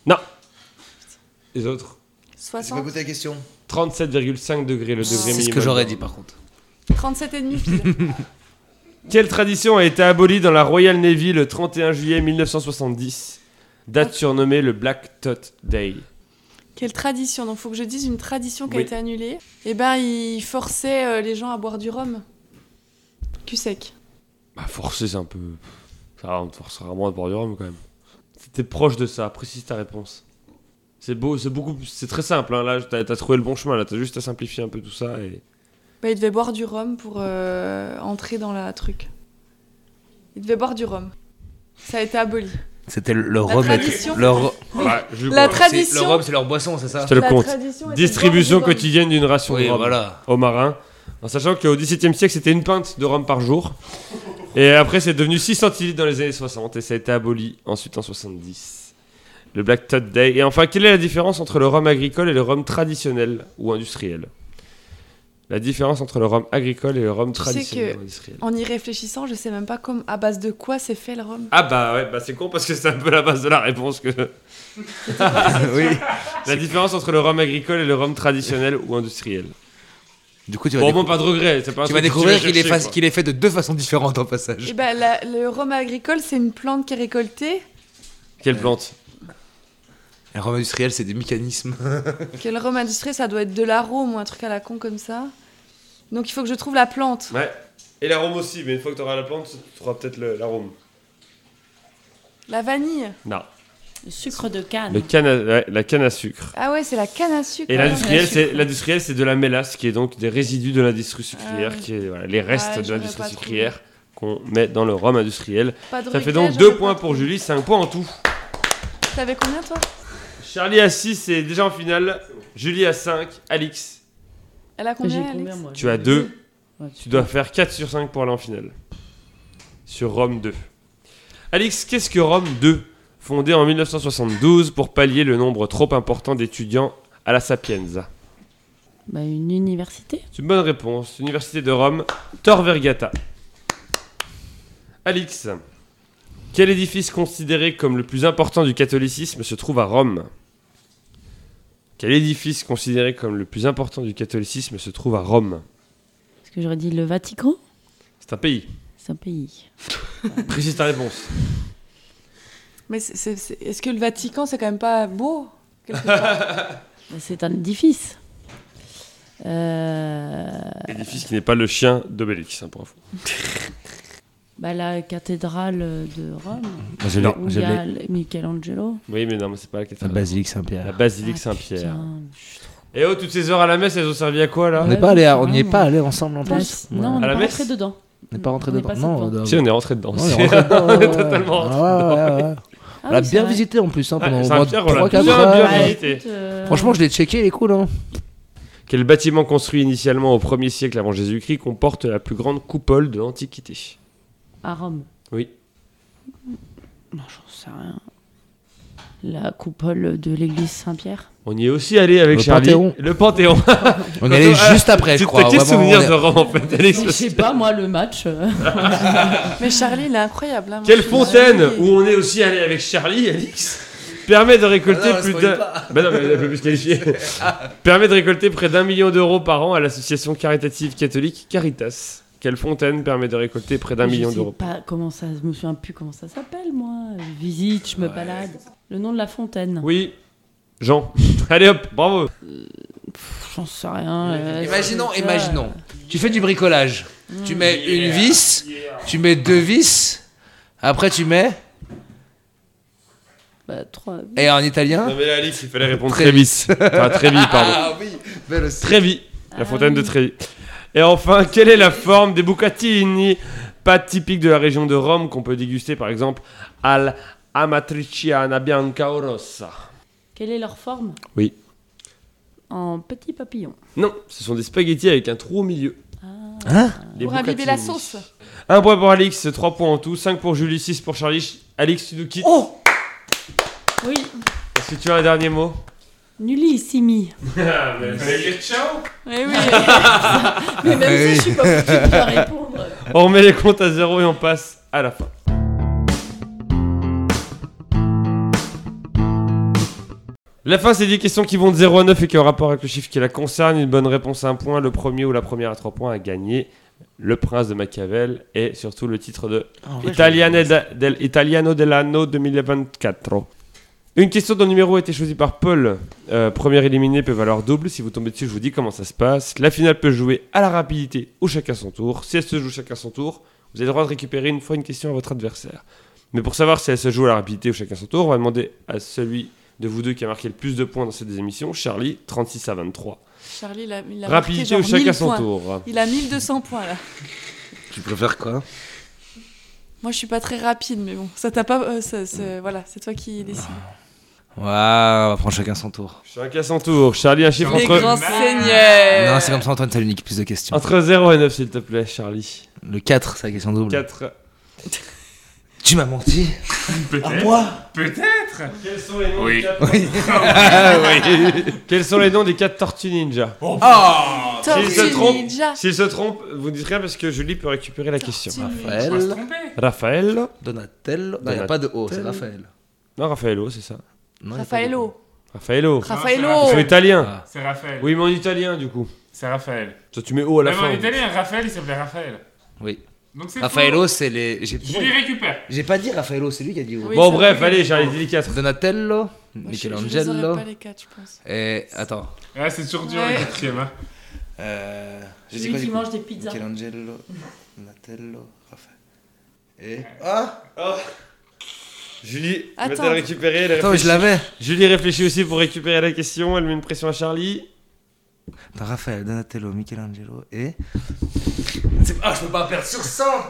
Les autres? J'ai pas soixante. goûté la question. trente-sept virgule cinq degrés le degré C'est minimum. ce que j'aurais du dit rhum. par contre. trente-sept et demi. pile. Quelle tradition a été abolie dans la Royal Navy le trente et un juillet mille neuf cent soixante-dix? Date surnommée le Black Tot Day. Quelle tradition? Donc, faut que je dise une tradition qui a Oui. été annulée. Eh ben, ils forçaient euh, les gens à boire du rhum. Cul sec. Bah forcer c'est un peu... Ça va, on te force rarement à boire du rhum quand même. C'était proche de ça, précise ta réponse. C'est beau, c'est beaucoup, c'est très simple. Hein. Là, t'as, t'as trouvé le bon chemin. Là, t'as juste à simplifier un peu tout ça. Et... Bah, ils devaient boire du rhum pour euh, entrer dans la truc. Ils devaient boire du rhum. Ça a été aboli. C'était le, le rhum. tradition. Le, ro- Bah, je La crois. tradition. le rhum, c'est leur boisson, c'est ça? Je te le La compte. tradition était de Distribution boire du rhum. quotidienne d'une ration Oui, de rhum voilà. aux marins. En sachant qu'au dix-septième siècle, c'était une pinte de rhum par jour. Et après, c'est devenu six centilitres dans les années soixante. Et ça a été aboli ensuite en soixante-dix. Le Black Tot Day. Et enfin, quelle est la différence entre le rhum agricole et le rhum traditionnel ou industriel? La différence entre le rhum agricole et le rhum Tu sais traditionnel que- ou industriel. En y réfléchissant, je sais même pas comme, à base de quoi c'est fait le rhum. Ah bah ouais, bah c'est con parce que c'est un peu la base de la réponse que... Oui. La différence entre le rhum agricole et le rhum traditionnel ou industriel. Du coup, tu vas, Bon, décou- bon, pas de regret. C'est pas un tu vas truc que découvrir vas qu'il est, chercher, fa- quoi. qu'il est fait de deux façons différentes en passage. Et ben, la- le rhum agricole, c'est une plante qui est récoltée. Quelle plante? Le rhum industriel, c'est des mécanismes. Quel rhum industriel, ça doit être de l'arôme ou un truc à la con comme ça. Donc il faut que je trouve la plante. Ouais. Et l'arôme aussi, mais une fois que tu auras la plante, tu auras peut-être le- l'arôme. La vanille. Non. Le sucre de canne. Le canne à- ouais, la canne à sucre. Ah ouais, c'est la canne à sucre. Et Ah, l'industriel, la c'est sucre. l'industriel, c'est de la mélasse, qui est donc des résidus de l'industrie sucrière, Ah oui. qui est voilà, les restes Ouais, de j'aurais l'industrie pas sucrière qu'on met dans le rhum industriel. Pas de Ça fait regret, donc j'aurais deux pas points pour trouvé. Julie, cinq points en tout. T'avais combien toi? Charlie à six est déjà en finale. Julie à cinq. Alix, Elle a J'ai combien, combien, Alex? moi tu as deux. Ouais, Tu dois faire quatre sur cinq pour aller en finale. Sur Rome deux. Alix, qu'est-ce que Rome deux, fondé en mille neuf cent soixante-douze pour pallier le nombre trop important d'étudiants à la Sapienza? Bah, une université. C'est une bonne réponse. Université de Rome, Tor Vergata. Alix, quel édifice considéré comme le plus important du catholicisme se trouve à Rome? Quel édifice considéré comme le plus important du catholicisme se trouve à Rome? Est-ce que j'aurais dit le Vatican? C'est un pays. C'est un pays. Précise ta réponse. Mais c'est, c'est- c'est- est-ce que le Vatican, c'est quand même pas beau quelque part? Bah, c'est un édifice. Euh... Édifice qui n'est pas le chien d'Obélix, hein, pour info. Bah, la cathédrale de Rome. Moi, je l'ai. Où il je y a l'ai. le- Michelangelo. Oui, mais non, mais c'est pas la La cathédrale. basilique La Saint-Pierre. basilique Ah, Saint-Pierre. putain, je suis trop- Et oh, toutes ces heures à la messe, elles ont servi à quoi là On Ouais, n'est pas allé, à- je on sais n'y est pas, pas moi. allé ensemble en Bah, plus. c- non, on À n'est la pas messe rentré dedans. On n'est pas rentré On est dedans. passé Non, devant. on- Si, on est rentré dedans. on est rentré dedans. On est ouais, totalement ouais. rentré Ouais, ouais, ouais. Ah On l'a oui, c'est bien vrai. visité en plus, hein, pendant Ouais, au moins Saint-Pierre, on l'a trois quatre bien, heures. bien Bah, visité. écoute, euh, Franchement, je l'ai checké, il est cool. Hein. Quel bâtiment construit initialement au premier siècle avant Jésus-Christ comporte la plus grande coupole de l'Antiquité? à Rome. Oui. Non, j'en sais rien. La coupole de l'église Saint-Pierre. On y est aussi allé avec Le Charlie. Panthéon. Le Panthéon. On est allé Ah, juste après, je Tu- crois. T'as quel Vraiment, souvenir on est- de Rome en fait, Alex? Je sais pas, moi, le match. euh, Mais Charlie, il est incroyable. hein. Moi, Quelle je suis fontaine désolée. où on est aussi allé avec Charlie, Alix, permet de récolter Ah non, plus spoil d'un. pas. Bah non, mais un peu plus qualifié. Permet de récolter près d'un million d'euros par an à l'association caritative catholique Caritas. Quelle fontaine permet de récolter près d'un je million sais d'euros? pas comment ça, je me souviens plus comment ça s'appelle, moi. Je visite, je me balade. Le nom de la fontaine. Oui, Jean. Allez hop, bravo. Pff, J'en sais rien. euh, Imaginons, c'est ça. imaginons. Tu fais du bricolage. Tu mets une vis, tu mets deux vis, après tu mets. Bah, trois. Et en italien. Non mais là, Alix, il fallait répondre Trévis. Trévis. Enfin, Trévis, pardon. Ah oui, belle aussi. Trévis, la Ah fontaine de oui. Trévis. Et enfin, quelle est la forme des bucatini? Pâte typique de la région de Rome qu'on peut déguster par exemple à l'amatriciana bianca o rossa. Quelle est leur forme? Oui. En petit papillon. Non, ce sont des spaghettis avec un trou au milieu. Ah. Hein? Les Pour imbiber la bucatini. sauce. Un point pour Alix, trois points en tout, cinq pour Julie, six pour Charlie. Alix, tu nous quittes. Oh Oui. Est-ce que tu as un dernier mot? Nullissimi. Fallait dire ciao. Eh oui. Mais même oui. ça, je suis pas foutue de répondre. On remet les comptes à zéro et on passe à la fin. La fin, c'est des questions qui vont de zéro à neuf et qui ont rapport avec le chiffre qui la concerne. Une bonne réponse à un point, le premier ou la première à trois points a gagné. Le Prince de Machiavel et surtout le titre de Italiane de- del, Italiano dell'anno deux mille vingt-quatre. Une question dont le numéro a été choisi par Paul. Euh, premier éliminé peut valoir double. Si vous tombez dessus, je vous dis comment ça se passe. La finale peut jouer à la rapidité ou chacun son tour. Si elle se joue chacun son tour, vous avez le droit de récupérer une fois une question à votre adversaire. Mais pour savoir si elle se joue à la rapidité ou chacun son tour, on va demander à celui de vous deux qui a marqué le plus de points dans ces deux émissions, Charlie, trente-six à vingt-trois. Charlie, il a, il a marqué Rapidité genre ou chacun mille son points. tour. Il a mille deux cents points là. Tu préfères quoi? Moi, je suis pas très rapide, mais bon, ça t'a pas. euh, ça- c'est- voilà, c'est toi qui décide. Waouh, on va prendre chacun son tour. Chacun son tour. Charlie, un chiffre Les entre, grands Mal. seigneurs. Non, c'est comme ça, Antoine, ça lui nique plus de questions. entre zéro et neuf, s'il te plaît, Charlie. Le quatre, c'est la question double. quatre. Tu m'as menti. Peut-être. moi Peut-être. Quels sont les noms Oui. des quatre... Oui. Quels sont les noms des quatre tortues ninja? Oh, S'il se Tortue trompe, Ninja. s'il se trompe, vous dites rien parce que Julie peut récupérer la question. Tortue on va se Raphaël. tromper. Raphaël. Donatello. Non, il n'y a pas de O, c'est Donatello. Raphaël. Non, Raffaello, c'est ça. Non, y a pas de O. Raffaello. Raffaello. Raffaello. Non, Ils sont italiens. Ah. C'est Raphaël. Oui, mais en italien, du coup. C'est Raphaël. Ça, tu mets O à la Même fin. en italien, Raphaël, il s'appelait Raphaël. Oui. Donc c'est Raffaello, faux. c'est les. J'ai Je les récupère. J'ai pas dit Raffaello, c'est lui qui a dit O. Oui, Bon, ça bref, va. allez, Charlie, dis les quatre. Donatello, Moi, je- Je les Michelangelo. aurais pas les quatre, je pense. Et attends. Ouais, c'est toujours dur Ouais. le quatrième. Hein. Euh, j'ai dit Celui quoi qui du coup mange des pizzas. Michelangelo, Donatello, Raphaël. Et. Ah Julie, Attends. va-t-elle récupérer elle Attends, mais je réfléchit. l'avais. Julie réfléchit aussi pour récupérer la question. Elle met une pression à Charlie. Attends, Raphaël, Donatello, Michelangelo et. C'est- Ah, je peux pas perdre sur ça.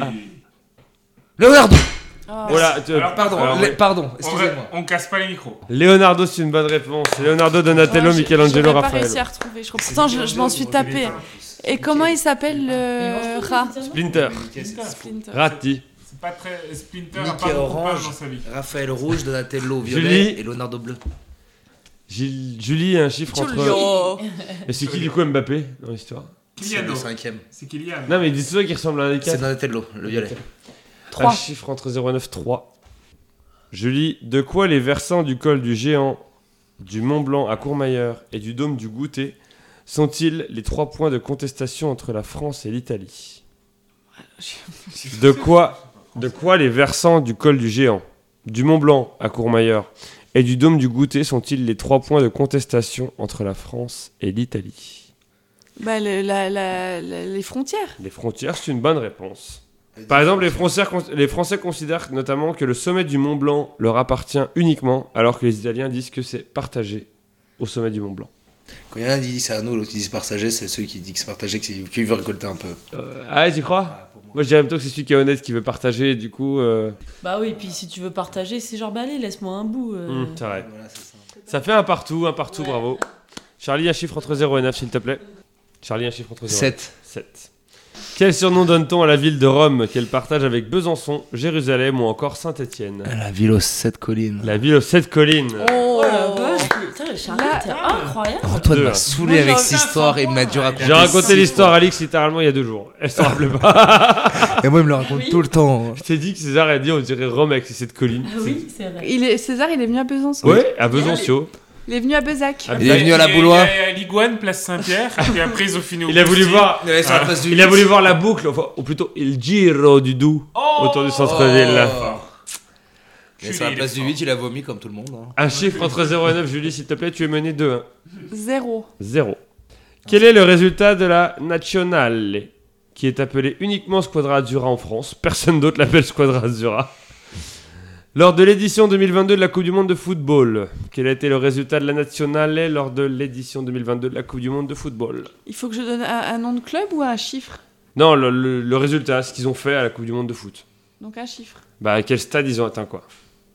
Leonardo. Ah. Voilà, tu- Alors, Pardon, Alors, les- ouais. pardon, On, excusez-moi. on casse pas les micros. Leonardo, c'est une bonne réponse. Leonardo, Donatello, Ouais, j'ai- Michelangelo, j'aurais pas Raphaël. réussi à retrouver. Je crois. Pourtant, je, je m'en suis tapé. Et comment il s'appelle le rat Splinter. Splinter. Rati. C'est pas très. Splinter a Mickey pas beaucoup orange. parlé dans sa vie. Raphaël rouge, Donatello violet Julie. et Leonardo bleu. Gilles- Julie, un chiffre entre. Giulio. Et c'est qui du coup Mbappé dans l'histoire? C'est Kyliano. le cinquième. C'est Kylian. Non, mais dis-toi qu'il ressemble à un des C'est quatre. Donatello, le violet. Un trois. chiffre entre zéro et neuf, trois. Julie, de quoi les versants du col du Géant, du Mont Blanc à Courmayeur et du Dôme du Goûter sont-ils les trois points de contestation entre la France et l'Italie? De quoi, de quoi les versants du col du Géant, du Mont Blanc à Courmayeur et du Dôme du Goûter sont-ils les trois points de contestation entre la France et l'Italie? Bah, le- la- la- la- les frontières. Les frontières, c'est une bonne réponse. Par exemple, les Français, les Français considèrent notamment que le sommet du Mont Blanc leur appartient uniquement, alors que les Italiens disent que c'est partagé au sommet du Mont Blanc. Quand il y en a un qui dit c'est à nous, l'autre qui dit c'est partagé, c'est celui qui dit que c'est partagé, qui qui veut récolter un peu. Euh, ah, tu crois? Moi, je dirais plutôt que c'est celui qui est honnête qui veut partager, du coup... euh, Bah oui, puis si tu veux partager, c'est genre, bah allez, laisse-moi un bout. euh. hum, c'est vrai. Voilà, c'est ça. Ça fait un partout, un partout, Ouais. bravo. Charlie, un chiffre entre zéro et neuf, s'il te plaît. Charlie, un chiffre entre zéro et neuf. sept. sept. Quel surnom donne-t-on à la ville de Rome qu'elle partage avec Besançon, Jérusalem ou encore Saint-Étienne? La ville aux sept collines. La ville aux sept collines. Oh, Oh la vache, putain, Charlie, Là- t'es incroyable. Antoine Deux, m'a hein. saoulé Moi, avec j'en- cette histoire et il m'a dû raconter. J'ai raconté six l'histoire fois. à Alix littéralement il y a deux jours. Elle s'en rappelait pas. Et moi, il me le raconte Oui. tout le temps. Je t'ai dit que César a dit on dirait Rome avec ses sept collines. Ah oui, c'est vrai. il est, César, il est venu à Besançon. Ouais, à Besançon. Il est venu à Bezac. Ah, Il est venu à la Boulois. Il y a Liguane, place Saint-Pierre. Et après, ils ont fini au Il a voulu Postier. voir, Il est sur la place du il a huit. voulu voir la boucle, enfin, ou plutôt il giro du Doubs Oh autour du centre-ville. Oh. Il est Julie, sur la il est place du fort. huit, il a vomi comme tout le monde. hein. Un chiffre entre zéro et neuf, Julie, s'il te plaît, tu es mené deux un. Zéro. zéro. Quel est le résultat de la Nazionale, qui est appelée uniquement Squadra Azzurra en France? Personne d'autre l'appelle Squadra Azzurra. Lors de l'édition deux mille vingt-deux de la Coupe du Monde de football, quel a été le résultat de la Nazionale lors de l'édition deux mille vingt-deux de la Coupe du Monde de football? Il faut que je donne un, un nom de club ou un chiffre? Non, le, le- le résultat, ce qu'ils ont fait à la Coupe du Monde de foot. Donc un chiffre. Bah, à quel stade ils ont atteint quoi?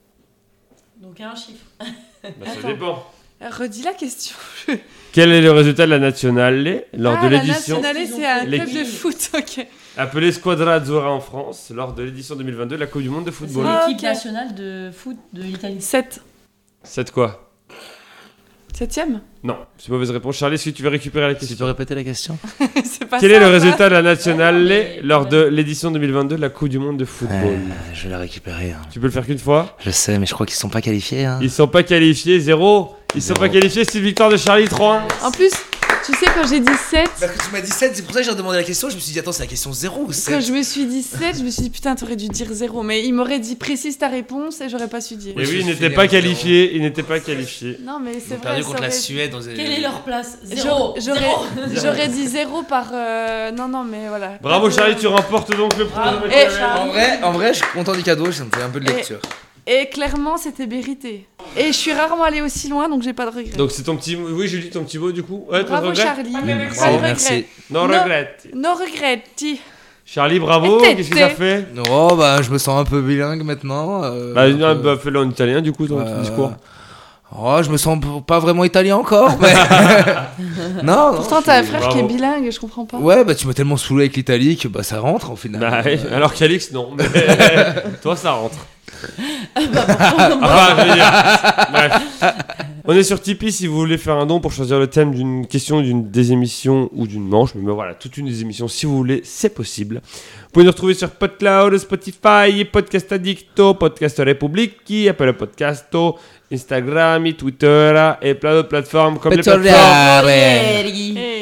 Donc un chiffre. Bah, ça Attends. dépend. Euh, Redis la question. Quel est le résultat de la Nationale lors ah, de la l'édition Nationale, Ils ont c'est un fait- club de foot. Ok. appelée Squadra Azzurra en France lors de l'édition deux mille vingt-deux de la Coupe du Monde de C'est football? Ah, l'équipe ok. nationale de foot de l'Italie. sept. C'est quoi? Septième. Non, c'est mauvaise réponse. Charlie, est-ce que tu veux récupérer la Tu question? peux répéter la question? C'est pas Quel ça, est le ça. résultat de la Nationale Ah non, mais- lors de l'édition deux mille vingt-deux de la Coupe du Monde de football? Je vais la récupérer. hein. Tu peux le faire qu'une fois? Je sais, mais je crois qu'ils sont pas qualifiés. hein. Ils sont pas qualifiés, zéro. Ils sont Zéro. pas qualifiés, c'est une victoire de Charlie trois un. En plus, tu sais, quand j'ai dit sept, Parce que tu m'as dit sept, c'est pour ça que j'ai redemandé la question. Je me suis dit, attends, c'est la question zéro ou quand sept? je me suis dit sept, je me suis dit putain, t'aurais dû dire zéro. Mais il m'aurait dit précise ta réponse et j'aurais pas su dire. Et Oui, oui, je ils suis n'étaient fini pas à zéro. qualifiés, ils n'étaient pas qualifiés. Non, mais Ils c'est ont vrai. perdu ça contre la aurait- Suède dans Quelle est leur place? Zéro. J'aurais- Zéro. J'aurais dit zéro par. euh, Non, non, mais voilà. Bravo Pas de- Charlie, tu remportes donc le prix. Bravo. Et- En vrai, en vrai, je suis content du cadeau, ça me fait un peu de Et- lecture. Et clairement, c'était mérité. Et je suis rarement allée aussi loin, donc j'ai pas de regrets. Donc c'est ton petit... Oui, Julie, ton petit mot du coup. Ouais, ton Bravo regret? Charlie. Pas de Bravo, regrets. merci. Non, Non. regrette. No regret. ti. Charlie, bravo. Et Qu'est-ce que ça t'étais- fait? Oh, bah, je me sens un peu bilingue maintenant. euh, Bah, un non, peu- bah, fais-le en italien du coup, ton Euh, discours. Oh, je me sens p- pas vraiment italien encore, mais. non, non. Pourtant, t'as un je- frère bravo. qui est bilingue, je comprends pas. Ouais, bah, tu m'as tellement saoulé avec l'Italie que bah, ça rentre au final. Bah, ouais, Euh, alors qu'Alix, non. Mais toi, ça rentre. Bah, pourtant, moi, Enfin, je veux dire. Bref. On est sur Tipeee si vous voulez faire un don pour choisir le thème d'une question, d'une des émissions ou d'une manche. Mais voilà, toute une des émissions, si vous voulez, c'est possible. Vous pouvez nous retrouver sur PodCloud, Spotify, Podcast Addicto, Podcast Republic, Apple Podcasto, Instagram, Twitter et plein d'autres plateformes comme les plateformes. Petroliere. Hey.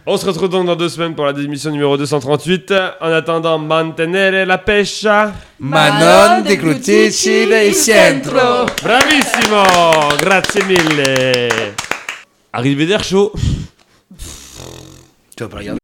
On se retrouve donc dans deux semaines pour la émission numéro deux cent trente-huit. En attendant, mantenere la pesca. Ma non declutisci nel centro. Bravissimo, grazie mille. Arrivederci. Tu vas pas regarder.